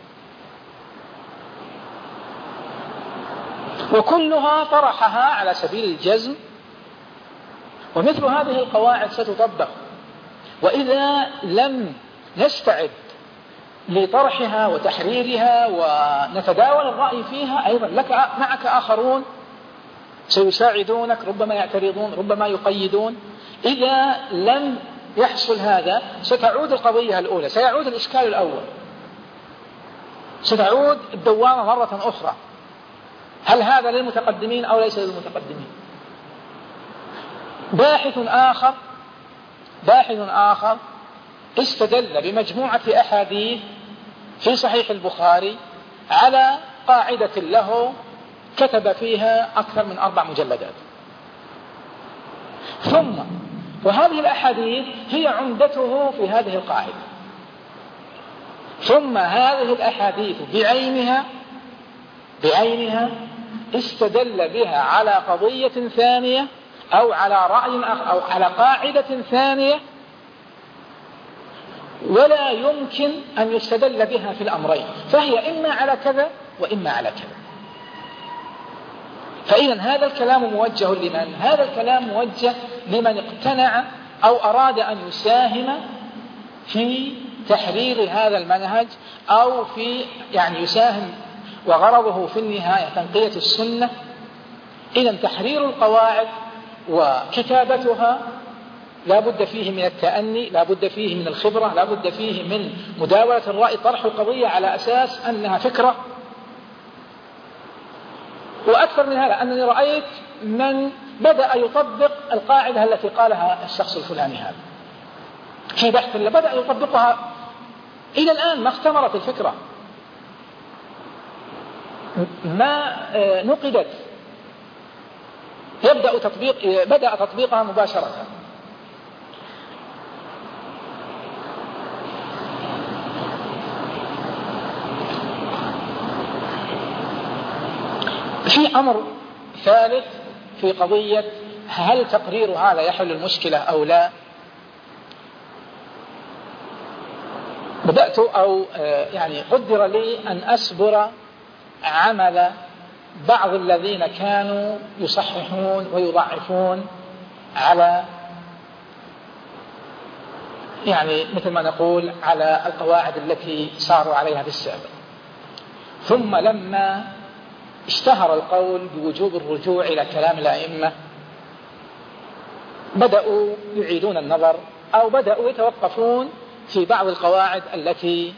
وكلها طرحها على سبيل الجزم، ومثل هذه القواعد ستطبق. وإذا لم نستعد لطرحها وتحريرها ونتداول الرأي فيها، أيضا معك آخرون سيساعدونك، ربما يعترضون، ربما يقيدون. إذا لم يحصل هذا ستعود القضية الأولى، سيعود الإشكال الأول، ستعود الدوامة مرة أخرى. هل هذا للمتقدمين أو ليس للمتقدمين؟ باحث آخر استدل بمجموعة أحاديث في صحيح البخاري على قاعدة له كتب فيها أكثر من 4 مجلدات، وهذه الأحاديث هي عمدته في هذه القاعدة. ثم هذه الأحاديث بعينها استدل بها على قضية ثانية أو على رأي أو على قاعدة ثانية، ولا يمكن أن يستدل بها في الأمرين، فهي إما على كذا وإما على كذا. فإذا هذا الكلام موجه لمن؟ هذا الكلام موجه لمن اقتنع أو أراد أن يساهم في تحرير هذا المنهج، أو في يساهم وغرضه في النهاية تنقية السنة. إذا تحرير القواعد وكتابتها لا بد فيه من التأني، لا بد فيه من الخبرة، لا بد فيه من مداولة الرأي، طرح القضية على أساس أنها فكرة. وأكثر من هذا أنني رأيت من بدأ يطبق القاعدة التي قالها الشخص الفلاني هذا في بحث اللي بدأ يطبقها، إلى الآن ما اختمرت الفكرة، ما نقدت، بدأ تطبيقها مباشرة. في أمر ثالث في قضية هل تقرير هذا يحل المشكلة أو لا. بدأت قدر لي أن أسبر عمل بعض الذين كانوا يصححون ويضعفون على مثل ما نقول على القواعد التي ساروا عليها في السابق. ثم لما اشتهر القول بوجوب الرجوع إلى كلام الأئمة بدأوا يعيدون النظر، أو بدأوا يتوقفون في بعض القواعد التي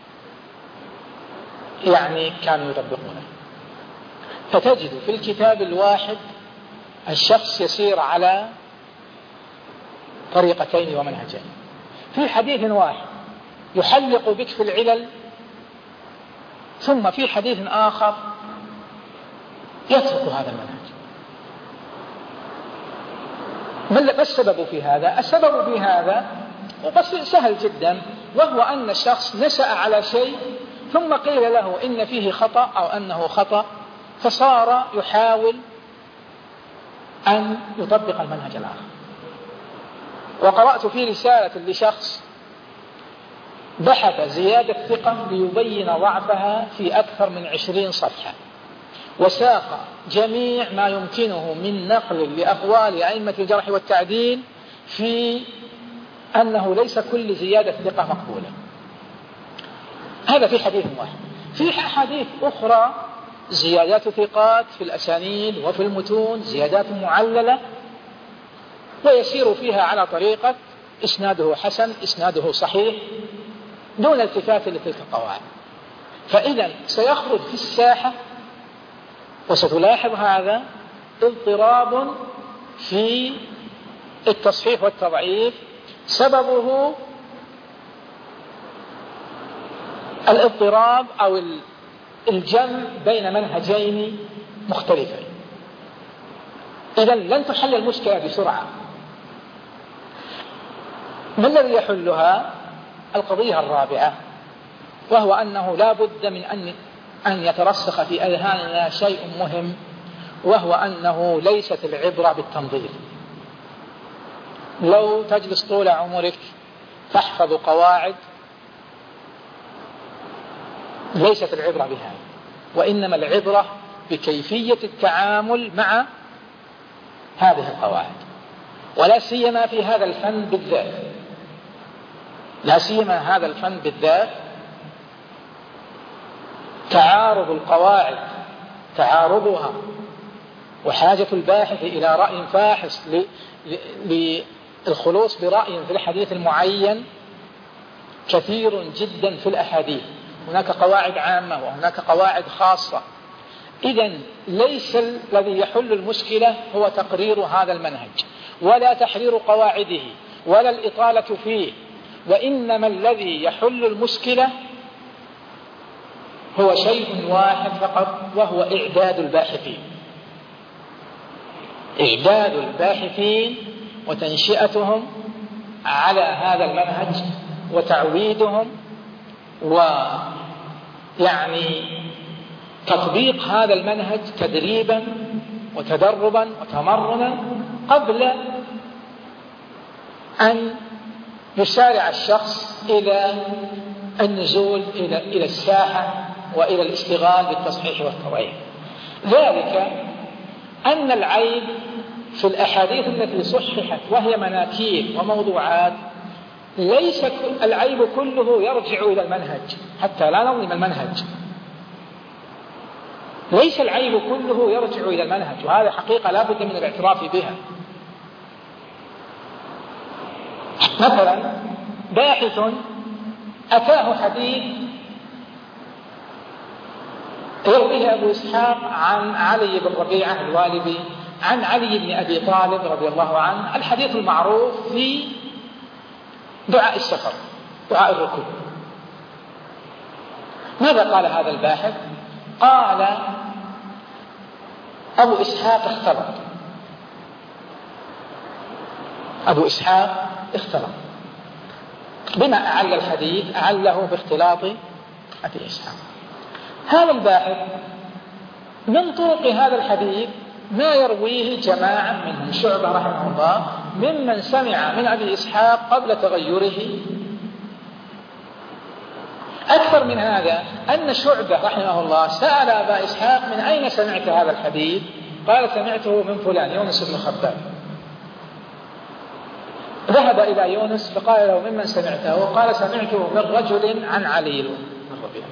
كانوا يطبقونها. فتجد في الكتاب الواحد الشخص يسير على طريقتين ومنهجين. في حديث واحد يحلق بك في العلل، ثم في حديث آخر يترك هذا المنهج. ما السبب في هذا؟ السبب في هذا بس سهل جدا، وهو أن الشخص نشأ على شيء ثم قيل له إن فيه خطأ أو أنه خطأ، فصار يحاول أن يطبق المنهج الآخر. وقرأت في رسالة لشخص بحث زيادة ثقة ليبين ضعفها في أكثر من 20 صفحة، وساق جميع ما يمكنه من نقل لأقوال أئمة الجرح والتعديل في أنه ليس كل زيادة ثقة مقبولة. هذا في حديث واحد. في أحاديث أخرى زيادات ثقات في الأسانيد وفي المتون، زيادات معللة، ويسير فيها على طريقة إسناده حسن، إسناده صحيح، دون التفات لتلك القواعد. فإذا سيخرج في الساحة، وستلاحظ هذا، اضطراب في التصحيح والتضعيف، سببه الاضطراب أو الجمع بين منهجين مختلفين. إذن لن تحل المشكلة بسرعة. ما الذي يحلها؟ القضية الرابعة، وهو أنه لا بد من أن يترسخ في أذهاننا شيء مهم، وهو أنه ليست العبرة بالتنظير. لو تجلس طول عمرك تحفظ قواعد، ليست العبرة بها، وإنما العبرة بكيفية التعامل مع هذه القواعد، ولا سيما في هذا الفن بالذات. لا سيما هذا الفن بالذات، تعارض القواعد، تعارضها، وحاجة الباحث إلى رأي فاحص للخلوص برأي في الحديث المعين كثير جدا في الأحاديث. هناك قواعد عامة وهناك قواعد خاصة. إذن ليس الذي يحل المشكلة هو تقرير هذا المنهج، ولا تحرير قواعده ولا الإطالة فيه، وإنما الذي يحل المشكلة هو شيء واحد فقط، وهو إعداد الباحثين. إعداد الباحثين وتنشئتهم على هذا المنهج وتعويدهم، ويعني تطبيق هذا المنهج تدريبا وتدربا وتمرنا قبل أن يسارع الشخص إلى النزول إلى الساحة وإلى الاشتغال بالتصحيح والتضعيف. ذلك أن العيب في الأحاديث التي صححت وهي مناكير وموضوعات، ليس العيب كله يرجع إلى المنهج، حتى لا نظلم المنهج. ليس العيب كله يرجع إلى المنهج، وهذا حقيقة لا بد من الاعتراف بها. مثلا باحث أتاه حديث يرويه أبو إسحاق عن علي بن ربيعة الوالبي عن علي بن أبي طالب رضي الله عنه، الحديث المعروف في دعاء السفر، دعاء الركوب. ماذا قال هذا الباحث؟ قال أبو إسحاق اختلط. أبو إسحاق اختلط. بما أعل الحديث؟ أعله باختلاط أبي إسحاق. هذا الباحث من طرق هذا الحديث ما يرويه جماعة منهم، شعبة رحمه الله ممن سمع من أبي إسحاق قبل تغيره. أكثر من هذا أن شعبة رحمه الله سأل أبا إسحاق من أين سمعت هذا الحديث؟ قال سمعته من فلان يونس بن خباب. ذهب إلى يونس فقال له ممن سمعته؟ وقال سمعته من رجل عن علي بن ربيعة.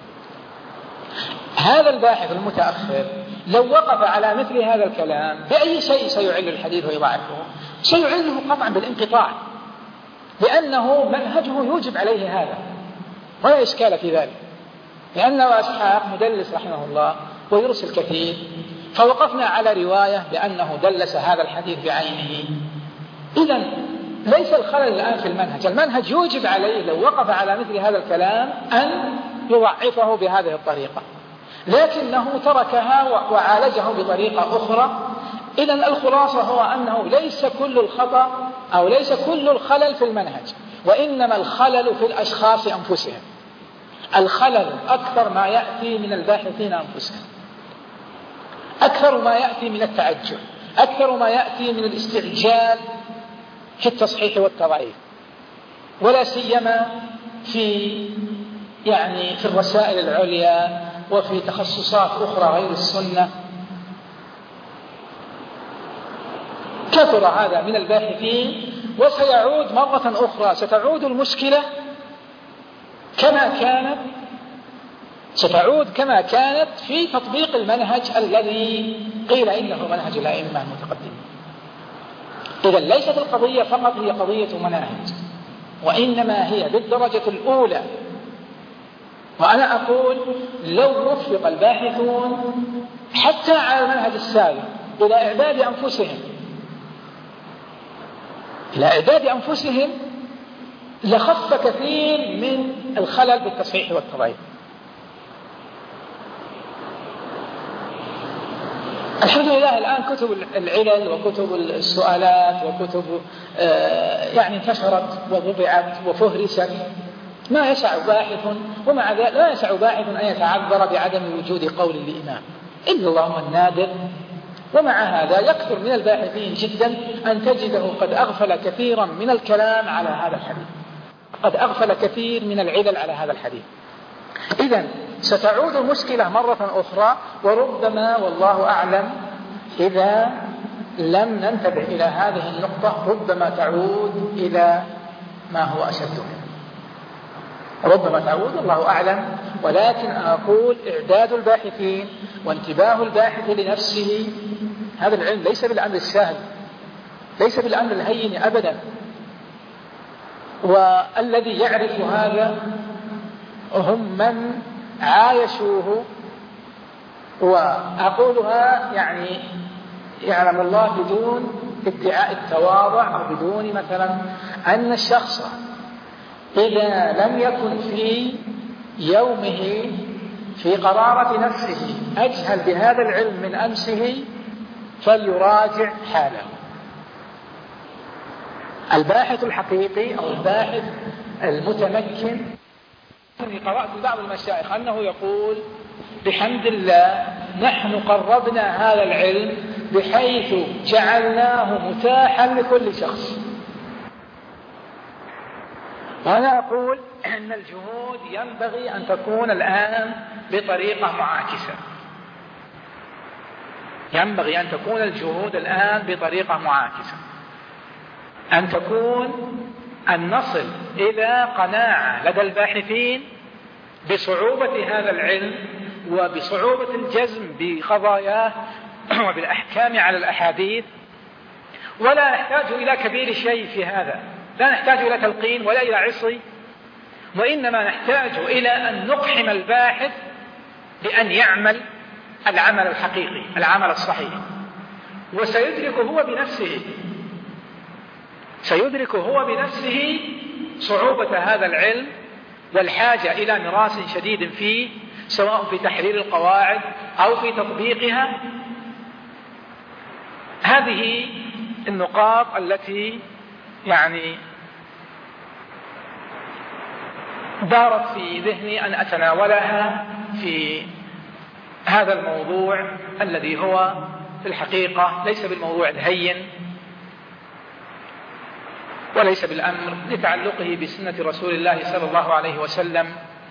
هذا الباحث المتأخر لو وقف على مثل هذا الكلام بأي شيء سيعل الحديث ويضعفه؟ سيعله قطعا بالانقطاع، لأنه منهجه يوجب عليه هذا ولا إشكال في ذلك، لأن أبا إسحاق مدلس رحمه الله ويرسل كثير، فوقفنا على رواية بأنه دلس هذا الحديث بعينه. إذن ليس الخلل الآن في المنهج، المنهج يوجب عليه لو وقف على مثل هذا الكلام أن يضعفه بهذه الطريقة، لكنه تركها وعالجه بطريقة أخرى. إذن الخلاصة هو أنه ليس كل الخطأ أو ليس كل الخلل في المنهج، وإنما الخلل في الأشخاص أنفسهم. الخلل أكثر ما يأتي من الباحثين أنفسهم، أكثر ما يأتي من التعجل، أكثر ما يأتي من الاستعجال في التصحيح والتضعيف، ولا سيما في الرسائل العليا وفي تخصصات أخرى غير السنة. كثر هذا من الباحثين، وسيعود مرة أخرى، ستعود المشكلة كما كانت في تطبيق المنهج الذي قيل إنه منهج الأئمة المتقدمين. إذا ليست القضية فقط هي قضية مناهج، وإنما هي بالدرجة الأولى. وأنا أقول لو وفق الباحثون حتى على المنهج السابق إلى إعداد أنفسهم لخف كثير من الخلل بالتصحيح والتضعيف. الحمد لله الآن كتب العلل وكتب السؤالات وكتب انتشرت ووضعت وفهرست، ما يسع باحث، ومع ذلك لا يسع باحث أن يتعذر بعدم وجود قول الإمام إلا اللهم النادر. ومع هذا يكثر من الباحثين جدا أن تجده قد أغفل كثيرا من الكلام على هذا الحديث، قد أغفل كثير من العلل على هذا الحديث. إذن ستعود المشكلة مرة أخرى، وربما والله أعلم إذا لم ننتبه إلى هذه النقطة ربما تعود إلى ما هو أشد منه، ربما تعود، الله أعلم. ولكن أقول إعداد الباحثين وانتباه الباحث لنفسه، هذا العلم ليس بالأمر السهل، ليس بالأمر الهين أبدا. والذي يعرف هذا هم من عايشوه، وأقولها يعلم الله بدون ادعاء التواضع أو بدون مثلا أن الشخص إذا لم يكن في يومه في قرارة نفسه أجهل بهذا العلم من أمسه فليراجع حاله. الباحث الحقيقي أو الباحث المتمكن، قرأت بعض المشايخ أنه يقول بحمد الله نحن قربنا هذا العلم بحيث جعلناه متاحا لكل شخص. وأنا أقول أن الجهود ينبغي أن تكون الآن بطريقة معاكسة، ينبغي أن تكون الجهود الآن بطريقة معاكسة، أن نصل إلى قناعة لدى الباحثين بصعوبة هذا العلم وبصعوبة الجزم بقضاياه وبالأحكام على الأحاديث. ولا نحتاج إلى كبير شيء في هذا، لا نحتاج إلى تلقين ولا إلى عصي، وإنما نحتاج إلى أن نقحم الباحث بأن يعمل العمل الحقيقي، العمل الصحيح، وسيدرك هو بنفسه صعوبة هذا العلم والحاجة إلى مراس شديد فيه، سواء في تحرير القواعد أو في تطبيقها. هذه النقاط التي يعني دارت في ذهني أن أتناولها في هذا الموضوع الذي هو في الحقيقة ليس بالموضوع الهين وليس بالأمر لتعلقه بسنة رسول الله صلى الله عليه وسلم،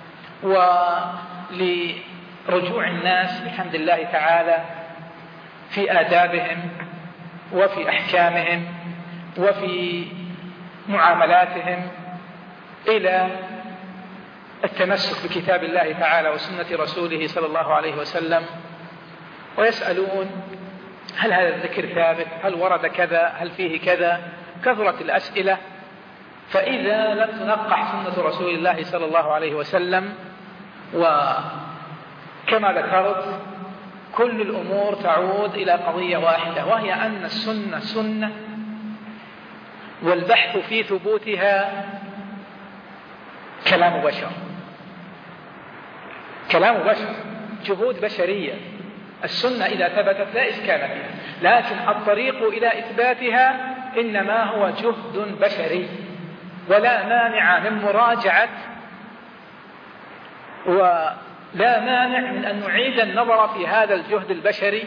ولرجوع الناس بحمد الله تعالى في آدابهم وفي أحكامهم وفي معاملاتهم إلى التمسك بكتاب الله تعالى وسنة رسوله صلى الله عليه وسلم، ويسألون هل هذا الذكر ثابت؟ هل ورد كذا؟ هل فيه كذا؟ كثرت الأسئلة. فإذا لم تنقح سنة رسول الله صلى الله عليه وسلم، وكما ذكرت كل الأمور تعود إلى قضية واحدة، وهي أن السنة سنة، والبحث في ثبوتها كلام بشر، جهود بشرية. السنة إذا ثبتت لا إشكال فيها، لكن الطريق إلى إثباتها إنما هو جهد بشري، ولا مانع من مراجعة ولا مانع من أن نعيد النظر في هذا الجهد البشري،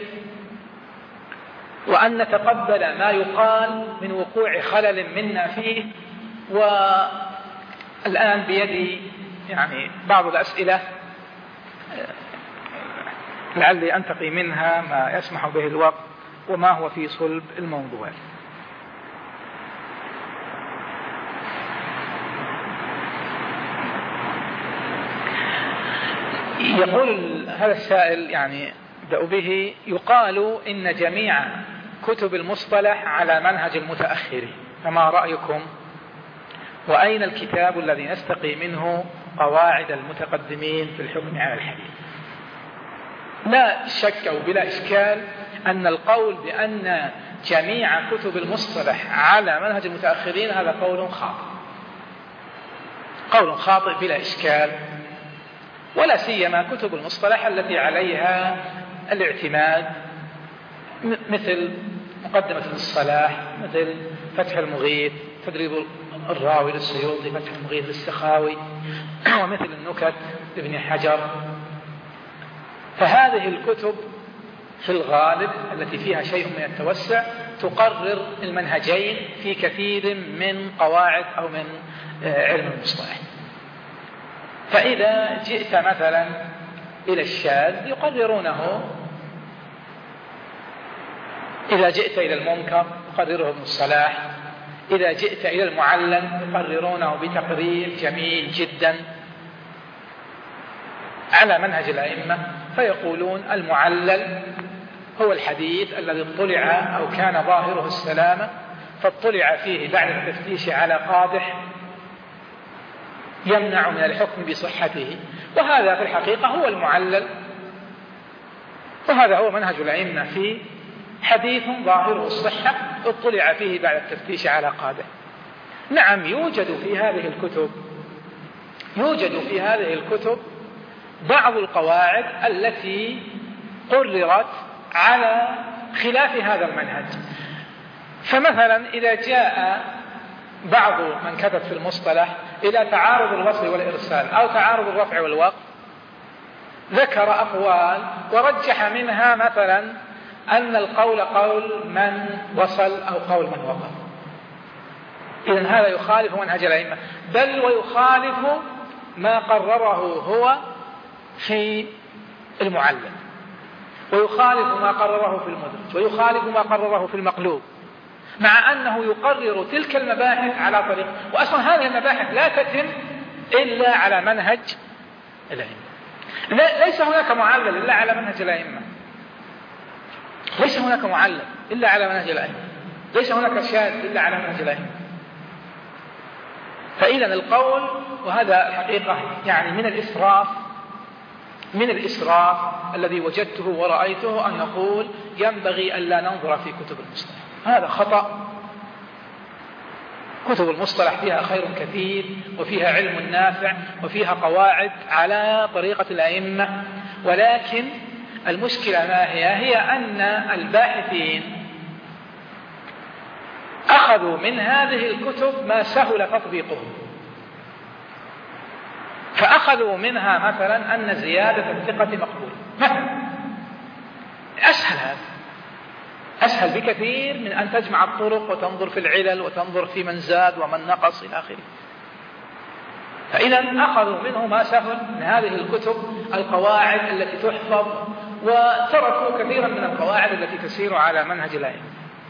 وأن نتقبل ما يقال من وقوع خلل منا فيه. والآن بيدي يعني بعض الأسئلة لعلي أنتقي منها ما يسمح به الوقت وما هو في صلب الموضوع. يقول هذا السائل يعني بدأ به: يقال إن جميع كتب المصطلح على منهج المتأخرين، فما رأيكم؟ وأين الكتاب الذي نستقي منه قواعد المتقدمين في الحكم على الحديث؟ لا شك أو بلا إشكال أن القول بأن جميع كتب المصطلح على منهج المتأخرين هذا قول خاطئ بلا إشكال، ولا سيما كتب المصطلح التي عليها الاعتماد، مثل مقدمة الصلاح، مثل فتح المغيث، تدريب الراوي للسيوطي، فتح المغيث للسخاوي، ومثل النكت لابن حجر. فهذه الكتب في الغالب التي فيها شيء من التوسع تقرر المنهجين في كثير من قواعد أو من علم المصطلح. فإذا جئت مثلا إلى الشاذ يقررونه، إذا جئت إلى المنكر يقرره ابن الصلاح، إذا جئت إلى المعلل يقررونه بتقرير جميل جدا على منهج الأئمة، فيقولون المعلل هو الحديث الذي اطلع أو كان ظاهره السلامة فاطلع فيه بعد التفتيش على قادح يمنع من الحكم بصحته، وهذا في الحقيقة هو المعلل، وهذا هو منهج الأئمة في حديث ظاهره الصحة اطلع فيه بعد التفتيش على قاده. نعم، يوجد في هذه الكتب بعض القواعد التي قررت على خلاف هذا المنهج. فمثلا إذا جاء بعض من كتب في المصطلح إلى تعارض الوصل والإرسال أو تعارض الرفع والوقف، ذكر أقوال ورجح منها مثلا أن القول قول من وصل أو قول من وقف. إذن هذا يخالف منهج الأئمة، بل ويخالف ما قرره هو في المعلم، ويخالف ما قرره في المدرج، ويخالف ما قرره في المقلوب، مع أنه يقرر تلك المباحث على طريق. وأصلا هذه المباحث لا تتم إلا على منهج الأئمة. ليس هناك معلل إلا على منهج الأئمة، ليس هناك معلل إلا على منهج الأئمة، ليس هناك شاذ إلا على منهج الأئمة. فإذا القول، وهذا الحقيقة يعني من الإسراف الذي وجدته ورأيته، أن نقول ينبغي أن لا ننظر في كتب المصطلح. هذا خطأ. كتب المصطلح فيها خير كثير، وفيها علم نافع، وفيها قواعد على طريقة الأئمة، ولكن المشكلة ما هي أن الباحثين أخذوا من هذه الكتب ما سهل تطبيقه، فأخذوا منها مثلا أن زيادة الثقة مقبول مثلا. أسهل هذا، أسهل بكثير من أن تجمع الطرق وتنظر في العلل وتنظر في من زاد ومن نقص إلى آخره. فإذا أخذوا منه ما سهل من هذه الكتب، القواعد التي تحفظ، وتركوا كثيرا من القواعد التي تسير على منهج الأئمة.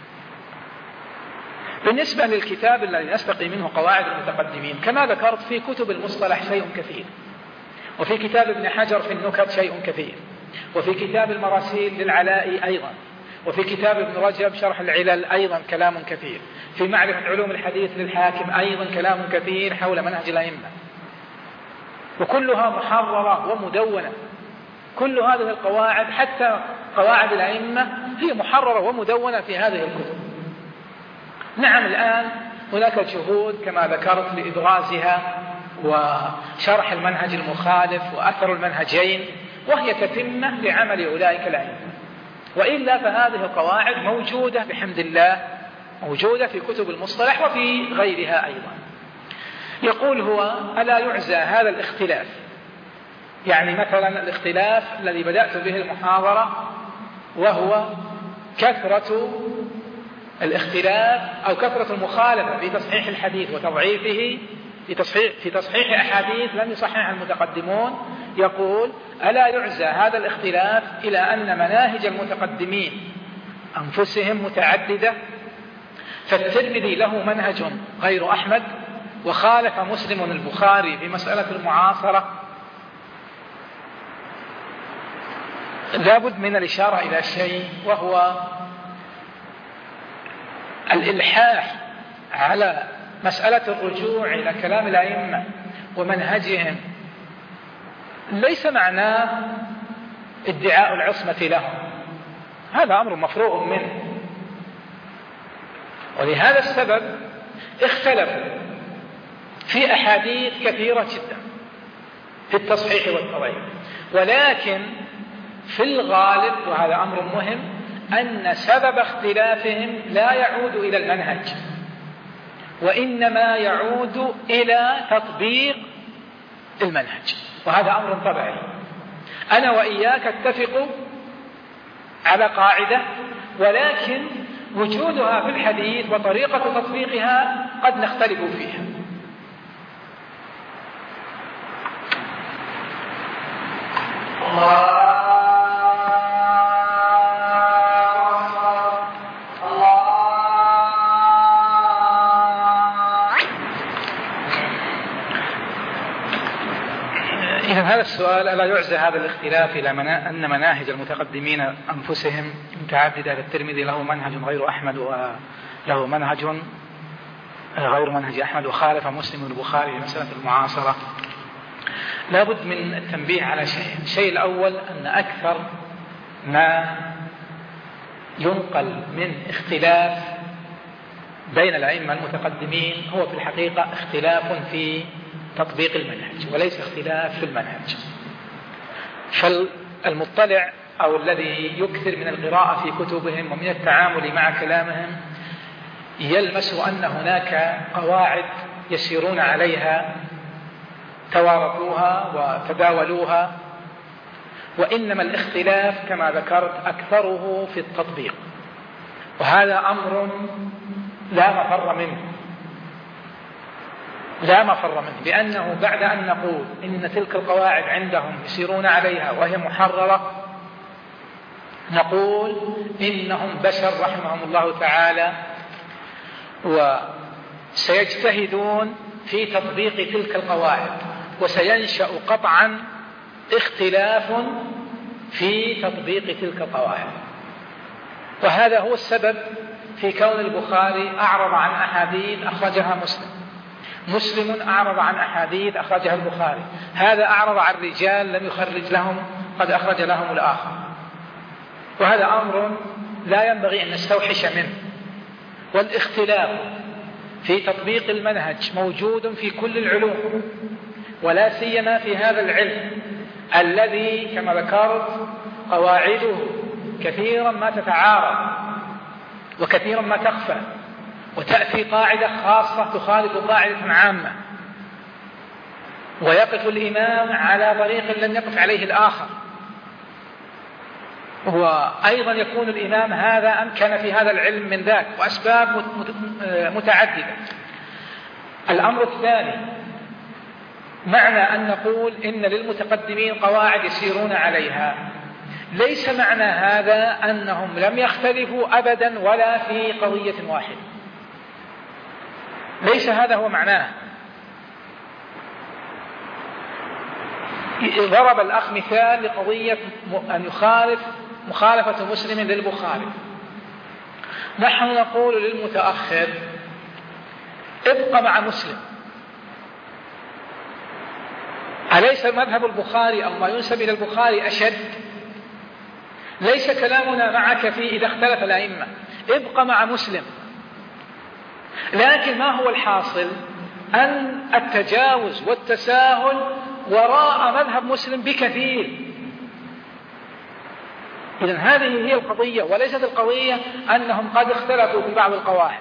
بالنسبة للكتاب الذي نستقي منه قواعد المتقدمين، كما ذكرت في كتب المصطلح شيء كثير، وفي كتاب ابن حجر في النكت شيء كثير، وفي كتاب المراسيل للعلاء أيضا، وفي كتاب ابن رجب شرح العلل أيضا كلام كثير، في معرفة علوم الحديث للحاكم أيضا كلام كثير حول منهج الأئمة، وكلها محررة ومدونة. كل هذه القواعد حتى قواعد الأئمة هي محررة ومدونة في هذه الكتب. نعم، الآن هناك جهود كما ذكرت لإبرازها وشرح المنهج المخالف وأثر المنهجين، وهي تتمة لعمل أولئك الأئمة. وإلا فهذه القواعد موجودة بحمد الله، موجودة في كتب المصطلح وفي غيرها أيضا. يقول هو: ألا يعزى هذا الاختلاف؟ يعني مثلا الاختلاف الذي بدأت به المحاضرة، وهو كثرة الاختلاف أو كثرة المخالفة في تصحيح الحديث وتضعيفه، في تصحيح أحاديث لم يصححها المتقدمون. يقول: ألا يعزى هذا الاختلاف إلى أن مناهج المتقدمين أنفسهم متعددة، فالترمذي له منهج غير أحمد، وخالف مسلم البخاري في مسألة المعاصرة. لابد من الإشارة إلى شيء، وهو الإلحاح على مسألة الرجوع إلى كلام الأئمة ومنهجهم ليس معناه ادعاء العصمة لهم، هذا أمر مفروغ منه. ولهذا السبب اختلفوا في أحاديث كثيرة جدا في التصحيح والتضعيف، ولكن في الغالب، وهذا أمر مهم، أن سبب اختلافهم لا يعود إلى المنهج، وإنما يعود إلى تطبيق المنهج، وهذا أمر طبيعي. أنا وإياك اتفق على قاعدة، ولكن وجودها في الحديث وطريقة تطبيقها قد نختلف فيها. إذن هذا السؤال: ألا يعزى هذا الاختلاف إلى أن مناهج المتقدمين أنفسهم متعددة؟ الترمذي له منهج غير أحمد، وله منهج غير منهج أحمد، وخالف مسلم البخاري في مسألة المعاصرة. لابد من التنبيه على شيء. الشيء الأول: أن أكثر ما ينقل من اختلاف بين الأئمة المتقدمين هو في الحقيقة اختلاف في تطبيق المنهج وليس اختلاف في المنهج. فالمطلع أو الذي يكثر من القراءة في كتبهم ومن التعامل مع كلامهم يلمس أن هناك قواعد يسيرون عليها توارثوها وتداولوها، وإنما الاختلاف كما ذكرت أكثره في التطبيق، وهذا أمر لا مفر منه لأنه بعد أن نقول إن تلك القواعد عندهم يسيرون عليها وهي محررة، نقول إنهم بشر رحمهم الله تعالى وسيجتهدون في تطبيق تلك القواعد، وسينشأ قطعا اختلاف في تطبيق تلك القواعد. وهذا هو السبب في كون البخاري أعرض عن أحاديث أخرجها مسلم أعرض عن أحاديث أخرجها البخاري، هذا أعرض عن رجال لم يخرج لهم قد أخرج لهم الآخر. وهذا أمر لا ينبغي أن نستوحش منه. والاختلاف في تطبيق المنهج موجود في كل العلوم، ولا سيما في هذا العلم الذي كما ذكرت قواعده كثيرا ما تتعارض وكثيرا ما تخفى، وتأتي قاعدة خاصة تخالف قاعدة عامة، ويقف الإمام على طريق لم يقف عليه الآخر، وأيضا يكون الإمام هذا أمكن في هذا العلم من ذاك، وأسباب متعددة. الأمر الثاني، معنى أن نقول إن للمتقدمين قواعد يسيرون عليها، ليس معنى هذا أنهم لم يختلفوا أبدا ولا في قضية واحدة، ليس هذا هو معناه. ضرب الأخ مثال لقضية أن يخالف مخالفة مسلم للبخاري. نحن نقول للمتأخر ابق مع مسلم، أليس مذهب البخاري أو ما ينسب إلى البخاري أشد؟ ليس كلامنا معك فيه إذا اختلف الأئمة، ابق مع مسلم. لكن ما هو الحاصل؟ أن التجاوز والتساهل وراء مذهب مسلم بكثير. إذن هذه هي القضية، وليست القضية أنهم قد اختلفوا في بعض القواعد.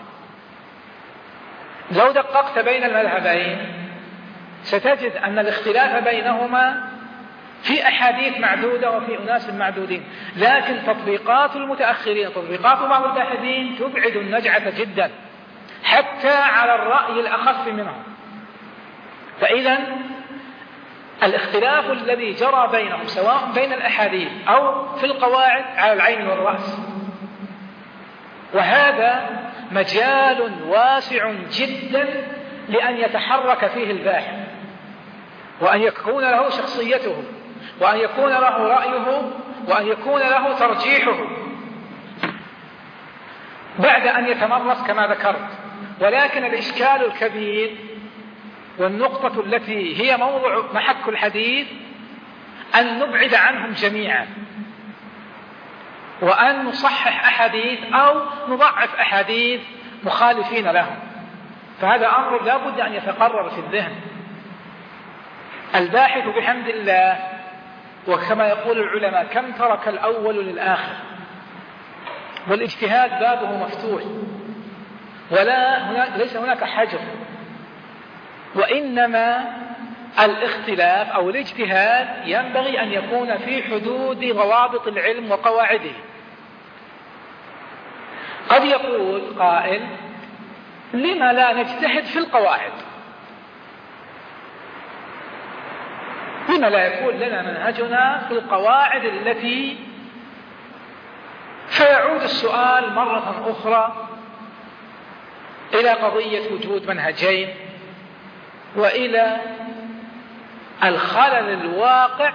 لو دققت بين المذهبين ستجد أن الاختلاف بينهما في أحاديث معدودة وفي أناس معدودين، لكن تطبيقات المتأخرين تطبيقات بعض الباحثين تبعد النجعة جدا حتى على الرأي الأخف منهم. فإذا الاختلاف الذي جرى بينهم سواء بين الأحاديث أو في القواعد على العين والرأس، وهذا مجال واسع جدا لأن يتحرك فيه الباحث، وأن يكون له شخصيته، وأن يكون له رأيه، وأن يكون له ترجيحه بعد أن يتمرس كما ذكرت. ولكن الإشكال الكبير والنقطة التي هي موضوع محك الحديث أن نبعد عنهم جميعا، وأن نصحح أحاديث أو نضعف أحاديث مخالفين لهم. فهذا أمر لا بد أن يتقرر في الذهن. الباحث بحمد الله، وكما يقول العلماء كم ترك الأول للآخر، والاجتهاد بابه مفتوح، ليس هناك حجر، وإنما الاختلاف أو الاجتهاد ينبغي أن يكون في حدود ضوابط العلم وقواعده. قد يقول قائل لما لا نجتهد في القواعد؟ لما لا يكون لنا منهجنا في القواعد التي، فيعود السؤال مرة أخرى إلى قضية وجود منهجين وإلى الخلل الواقع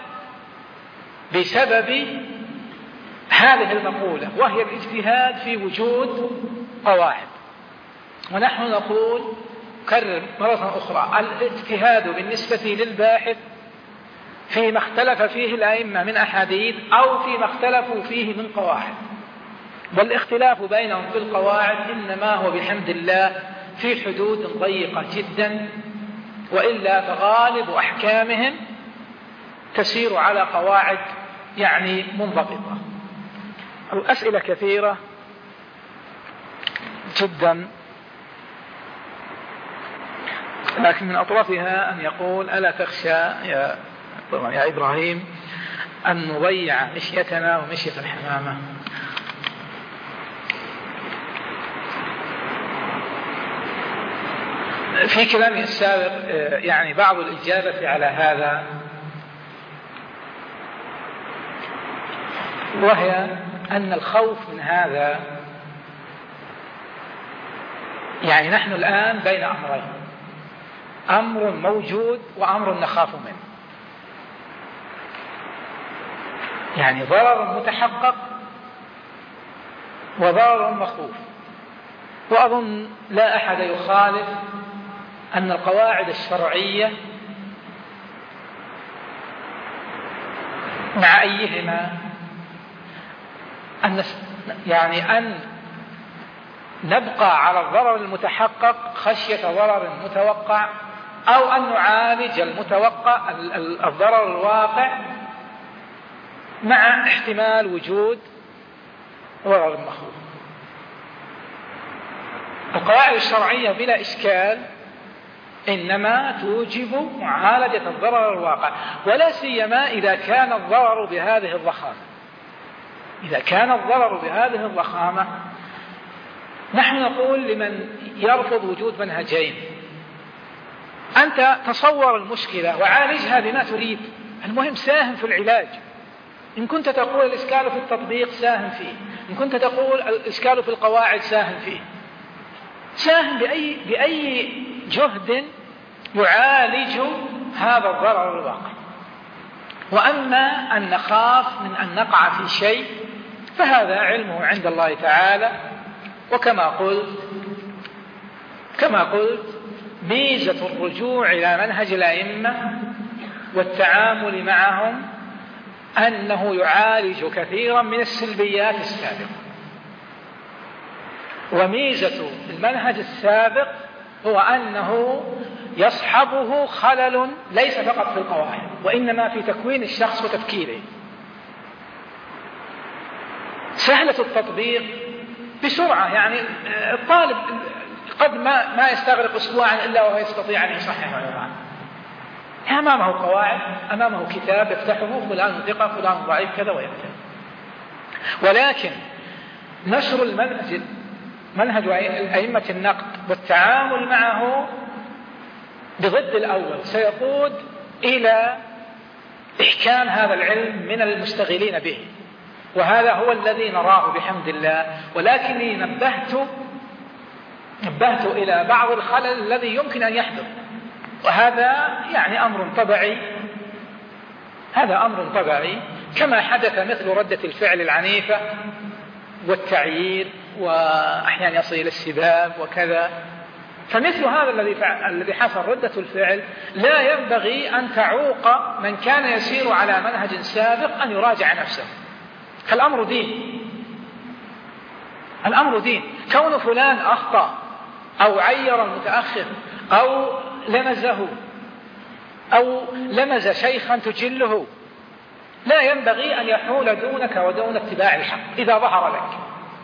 بسبب هذه المقولة، وهي الاجتهاد في وجود قواعد. ونحن نقول كرر مرة أخرى الاجتهاد بالنسبة للباحث فيما اختلف فيه الأئمة من أحاديث أو فيما اختلفوا فيه من قواعد، والاختلاف بينهم في القواعد إنما هو بحمد الله في حدود ضيقة جدا، وإلا فغالب أحكامهم تسير على قواعد يعني منضبطة. الأسئلة كثيرة جدا، لكن من أطرافها أن يقول: ألا تخشى يا إبراهيم أن نضيع مشيتنا ومشية الحمامة؟ في كلامي السابق يعني بعض الإجابة على هذا، وهي أن الخوف من هذا يعني نحن الآن بين أمرين: أمر موجود وأمر نخاف منه، يعني ضرر متحقق وضرر مخوف. وأظن لا أحد يخالف أن القواعد الشرعية مع أيهما أن نبقى على الضرر المتحقق خشية ضرر متوقع، أو أن نعالج الضرر الواقع مع احتمال وجود ضرر مخوف. القواعد الشرعية بلا إشكال إنما توجب معالجة الضرر الواقع، ولا سيما إذا كان الضرر بهذه الضخامة. إذا كان الضرر بهذه الضخامة نحن نقول لمن يرفض وجود منهجين: أنت تصور المشكلة وعالجها بما تريد، المهم ساهم في العلاج. إن كنت تقول الإشكال في التطبيق ساهم فيه، إن كنت تقول الإشكال في القواعد ساهم فيه، ساهم بأي جهد يعالج هذا الضرر الواقع. وأما أن نخاف من أن نقع في شيء فهذا علمه عند الله تعالى. وكما قلت ميزة الرجوع إلى منهج الأئمة والتعامل معهم أنه يعالج كثيرا من السلبيات السابقة. وميزة المنهج السابق هو أنه يصحبه خلل ليس فقط في القواعد وإنما في تكوين الشخص وتفكيره. سهلة التطبيق بسرعة، يعني الطالب قد ما يستغرق أسبوعا إلا وهو يستطيع أن يصحح ويضع. أمامه قواعد، أمامه كتاب يفتحه، فلان ثقة فلان ضعيف كذا ويكتب. ولكن نشر منهج أئمة النقد والتعامل معه بضد الأول سيقود إلى إحكام هذا العلم من المستغلين به، وهذا هو الذي نراه بحمد الله. ولكني نبهت إلى بعض الخلل الذي يمكن أن يحدث، وهذا يعني أمر طبيعي. هذا أمر طبيعي كما حدث مثل ردة الفعل العنيفة والتعيير، وأحيانا يصل إلى السباب وكذا. فمثل هذا الذي حصل ردة الفعل لا ينبغي أن تعوق من كان يسير على منهج سابق أن يراجع نفسه. فالأمر دين، الأمر دين. كون فلان أخطأ أو عير المتأخر أو لمزه أو لمز شيخا تجله لا ينبغي أن يحول دونك ودون اتباع الحق إذا ظهر لك.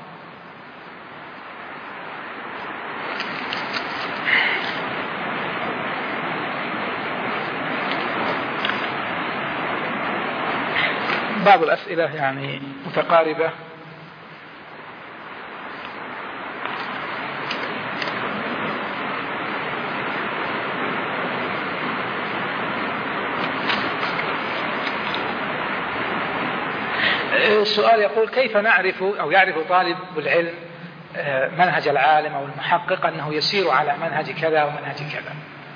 بعض الأسئلة يعني متقاربة. السؤال يقول: كيف نعرف أو يعرف طالب العلم منهج العالم أو المحقق أنه يسير على منهج كذا ومنهج كذا؟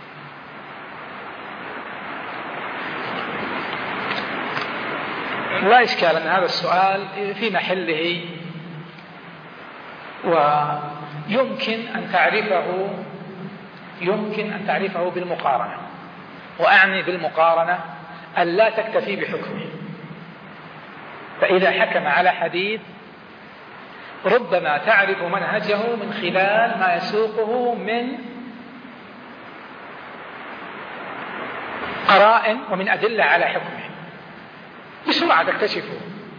لا إشكال أن هذا السؤال في محله، ويمكن أن تعرفه بالمقارنة. وأعني بالمقارنة أن لا تكتفي بحكمه. فإذا حكم على حديث ربما تعرف منهجه من خلال ما يسوقه من قرائن ومن أدلة على حكمه، بسرعة تكتشفه.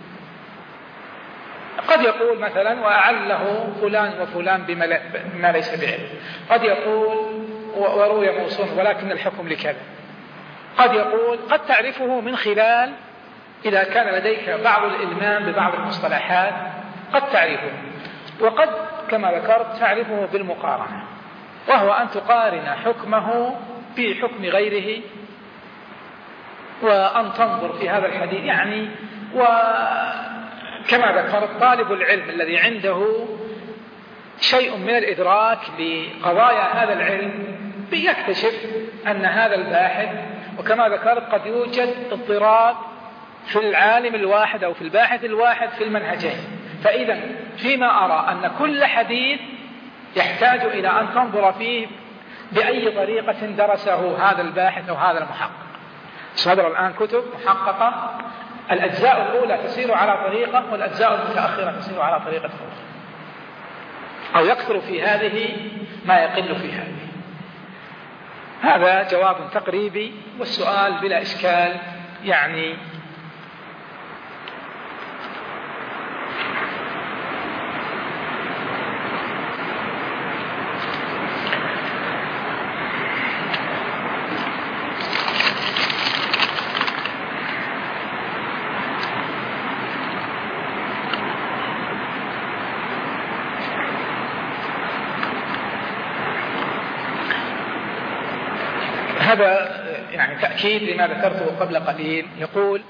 قد يقول مثلا وأعله فلان وفلان بما ليس بعلم، قد يقول وروي موصول ولكن الحكم لكذا، قد يقول قد تعرفه من خلال إذا كان لديك بعض الإلمام ببعض المصطلحات قد تعرفه، وقد كما ذكرت تعرفه بالمقارنة، وهو أن تقارن حكمه بحكم غيره وأن تنظر في هذا الحديث يعني. وكما ذكرت طالب العلم الذي عنده شيء من الإدراك لقضايا هذا العلم بيكتشف أن هذا الباحث، وكما ذكرت قد يوجد اضطراب في العالم الواحد أو في الباحث الواحد في المنهجين. فإذا فيما أرى أن كل حديث يحتاج إلى أن تنظر فيه بأي طريقة درسه هذا الباحث أو هذا المحقق. صدر الآن كتب محققة، الأجزاء الأولى تسير على طريقة والأجزاء المتأخرة تسير على طريقة أخرى، أو يكثر في هذه ما يقل في هذه. هذا جواب تقريبي، والسؤال بلا إشكال يعني هذا يعني تأكيد لما ذكرته قبل قليل. يقول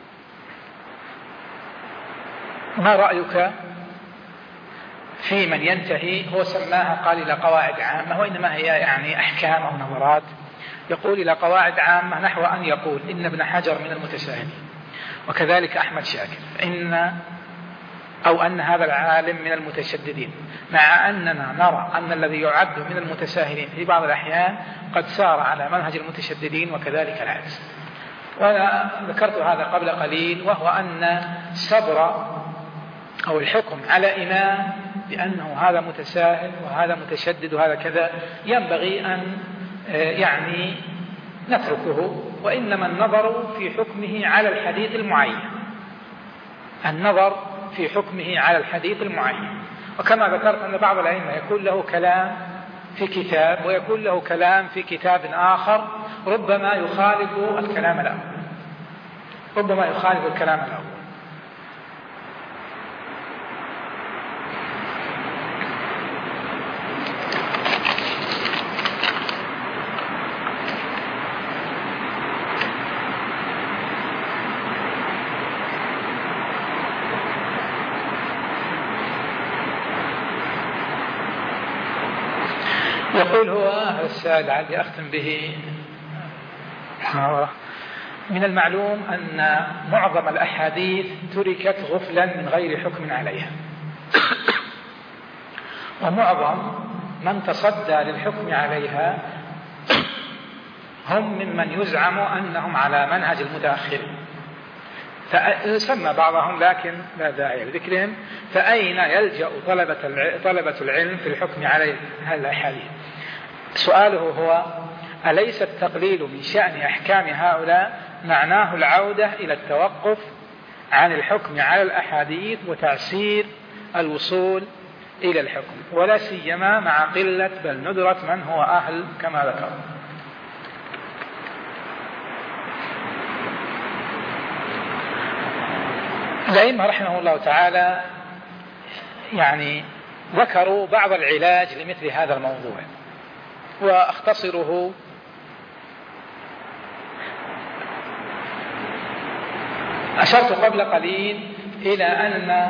ما رأيك في من ينتهي، هو سماها قال إلى قواعد عامة وإنما هي يعني أحكام أو نظرات، يقول إلى قواعد عامة نحو أن يقول إن ابن حجر من المتساهلين وكذلك أحمد شاكر أن هذا العالم من المتشددين، مع أننا نرى أن الذي يعد من المتساهلين في بعض الأحيان قد سار على منهج المتشددين وكذلك العكس. وأنا ذكرت هذا قبل قليل، وهو أن الصبر أو الحكم على إمام بأنه هذا متساهل وهذا متشدد وهذا كذا ينبغي أن يعني نتركه، وإنما النظر في حكمه على الحديث المعين، النظر في حكمه على الحديث المعين. وكما ذكرت أن بعض الأئمة يكون له كلام في كتاب ويكون له كلام في كتاب آخر ربما يخالف الكلام الأول. يقول هو هذا السائل الذي أختم به، من المعلوم أن معظم الأحاديث تركت غفلا من غير حكم عليها، ومعظم من تصدى للحكم عليها هم ممن يزعم أنهم على منهج المتأخرين، فسمى بعضهم لكن لا داعي لذكرهم. فأين يلجأ طلبة العلم في الحكم على هذه الأحاديث؟ سؤاله هو: أليس التقليل من شأن أحكام هؤلاء معناه العودة إلى التوقف عن الحكم على الأحاديث وتعسير الوصول إلى الحكم، ولا سيما مع قلة بل ندرة من هو أهل كما ذكر؟ الأئمة رحمه الله تعالى يعني ذكروا بعض العلاج لمثل هذا الموضوع، وأختصره أشرت قبل قليل إلى أن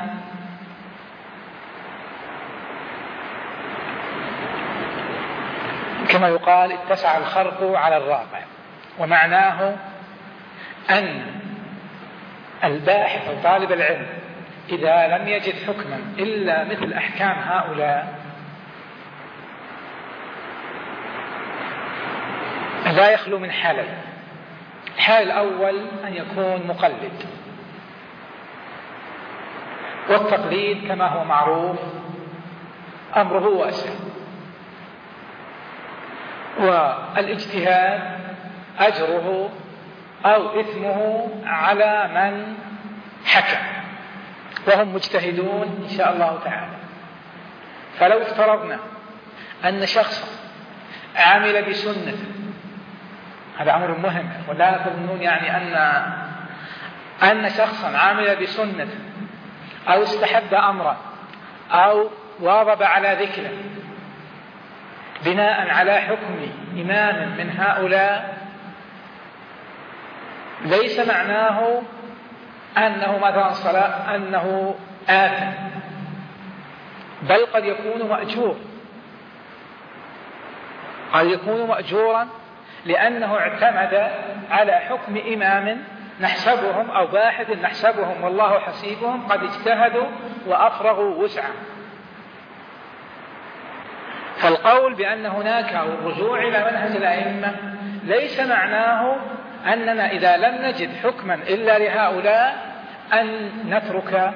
كما يقال اتسع الخرق على الراقع، ومعناه أن الباحث أو طالب العلم إذا لم يجد حكما إلا مثل أحكام هؤلاء لا يخلو من حالين. الحال الأول أن يكون مقلد، والتقليد كما هو معروف أمره واسع، والاجتهاد أجره أو إثمه على من حكم، وهم مجتهدون إن شاء الله تعالى. فلو افترضنا أن شخصا عمل بسنة، هذا أمر مهم، ولا تظنون يعني أن شخصا عمل بسنة أو استحب أمرا أو واظب على ذكره بناء على حكم إمام من هؤلاء، ليس معناه أنه مثلا صلاة أنه آثم، بل قد يكون مأجور، قد يكون مأجورا لأنه اعتمد على حكم إمام نحسبهم أو باحث نحسبهم والله حسيبهم قد اجتهدوا وأفرغوا وسعا. فالقول بأن هناك الرجوع إلى منهج الأئمة ليس معناه أننا إذا لم نجد حكما إلا لهؤلاء أن نترك،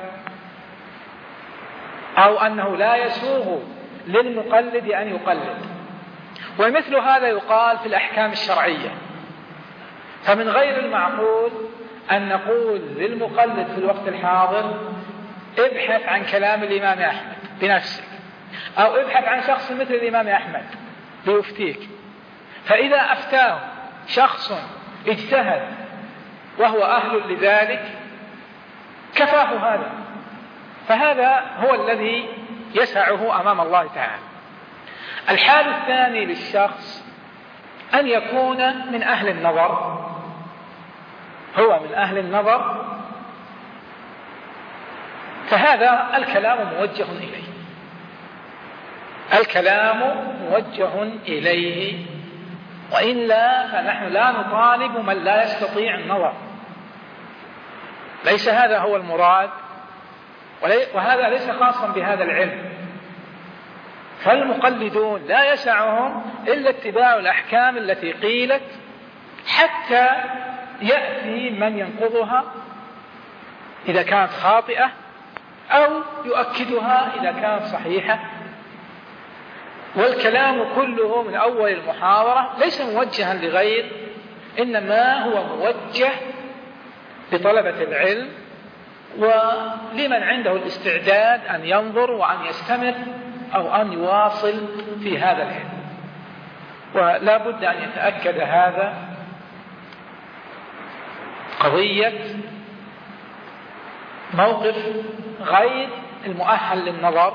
أو أنه لا يسوغ للمقلد أن يقلد. ومثل هذا يقال في الأحكام الشرعية، فمن غير المعقول أن نقول للمقلد في الوقت الحاضر ابحث عن كلام الإمام أحمد بنفسك، أو ابحث عن شخص مثل الإمام أحمد ليفتيك، فإذا أفتاه شخص اجتهد وهو أهل لذلك كفاه هذا، فهذا هو الذي يسعه أمام الله تعالى. الحال الثاني للشخص أن يكون من أهل النظر، هو من أهل النظر، فهذا الكلام موجه إليه، الكلام موجه إليه، وإلا فنحن لا نطالب من لا يستطيع النظر، ليس هذا هو المراد، وهذا ليس خاصا بهذا العلم. فالمقلدون لا يسعهم إلا اتباع الأحكام التي قيلت حتى يأتي من ينقضها إذا كانت خاطئة أو يؤكدها إذا كانت صحيحة. والكلام كله من أول المحاضرة ليس موجها لغير، إنما هو موجه لطلبة العلم ولمن عنده الاستعداد أن ينظر وأن يستمر أو أن يواصل في هذا العلم. ولا بد أن يتأكد هذا قضية موقف غير المؤهل للنظر،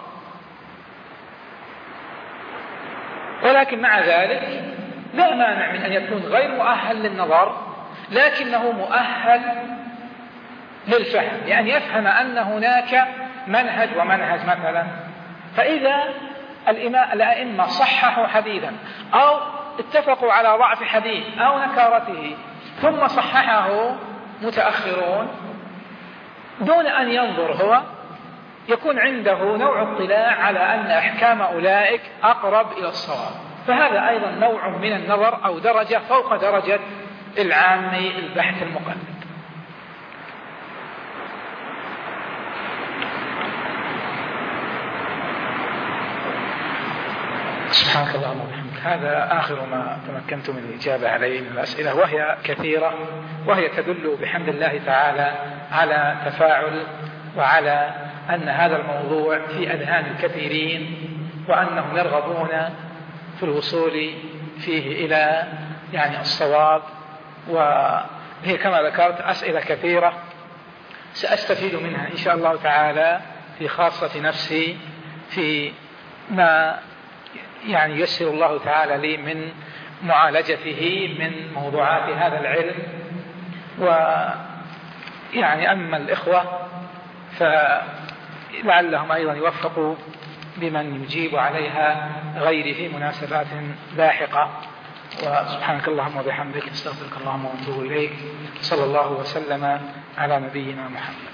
ولكن مع ذلك لا مانع من أن يكون غير مؤهل للنظر لكنه مؤهل للفهم، يعني يفهم أن هناك منهج ومنهج مثلا. فإذا الأئمة صححوا حديثا أو اتفقوا على ضعف حديث أو نكارته ثم صححه متأخرون دون أن ينظر هو، يكون عنده نوع اطلاع على أن أحكام أولئك أقرب إلى الصواب، فهذا أيضا نوع من النظر أو درجة فوق درجة العامي البحث المقلد. سبحانك اللهم وبحمدك. هذا آخر ما تمكنت من الإجابة عليه من الأسئلة، وهي كثيرة، وهي تدل بحمد الله تعالى على تفاعل وعلى أن هذا الموضوع في أذهان الكثيرين وأنهم يرغبون في الوصول فيه إلى يعني الصواب. وهي كما ذكرت أسئلة كثيرة سأستفيد منها إن شاء الله تعالى في خاصة نفسي في ما يعني يسر الله تعالى لي من معالجته من موضوعات هذا العلم. ويعني أما الإخوة فلعلهم أيضا يوفقوا بمن يجيب عليها غيره في مناسبات لاحقة. وسبحانك اللهم وبحمدك، استغفرك اللهم واتوب إليك. صلى الله وسلم على نبينا محمد.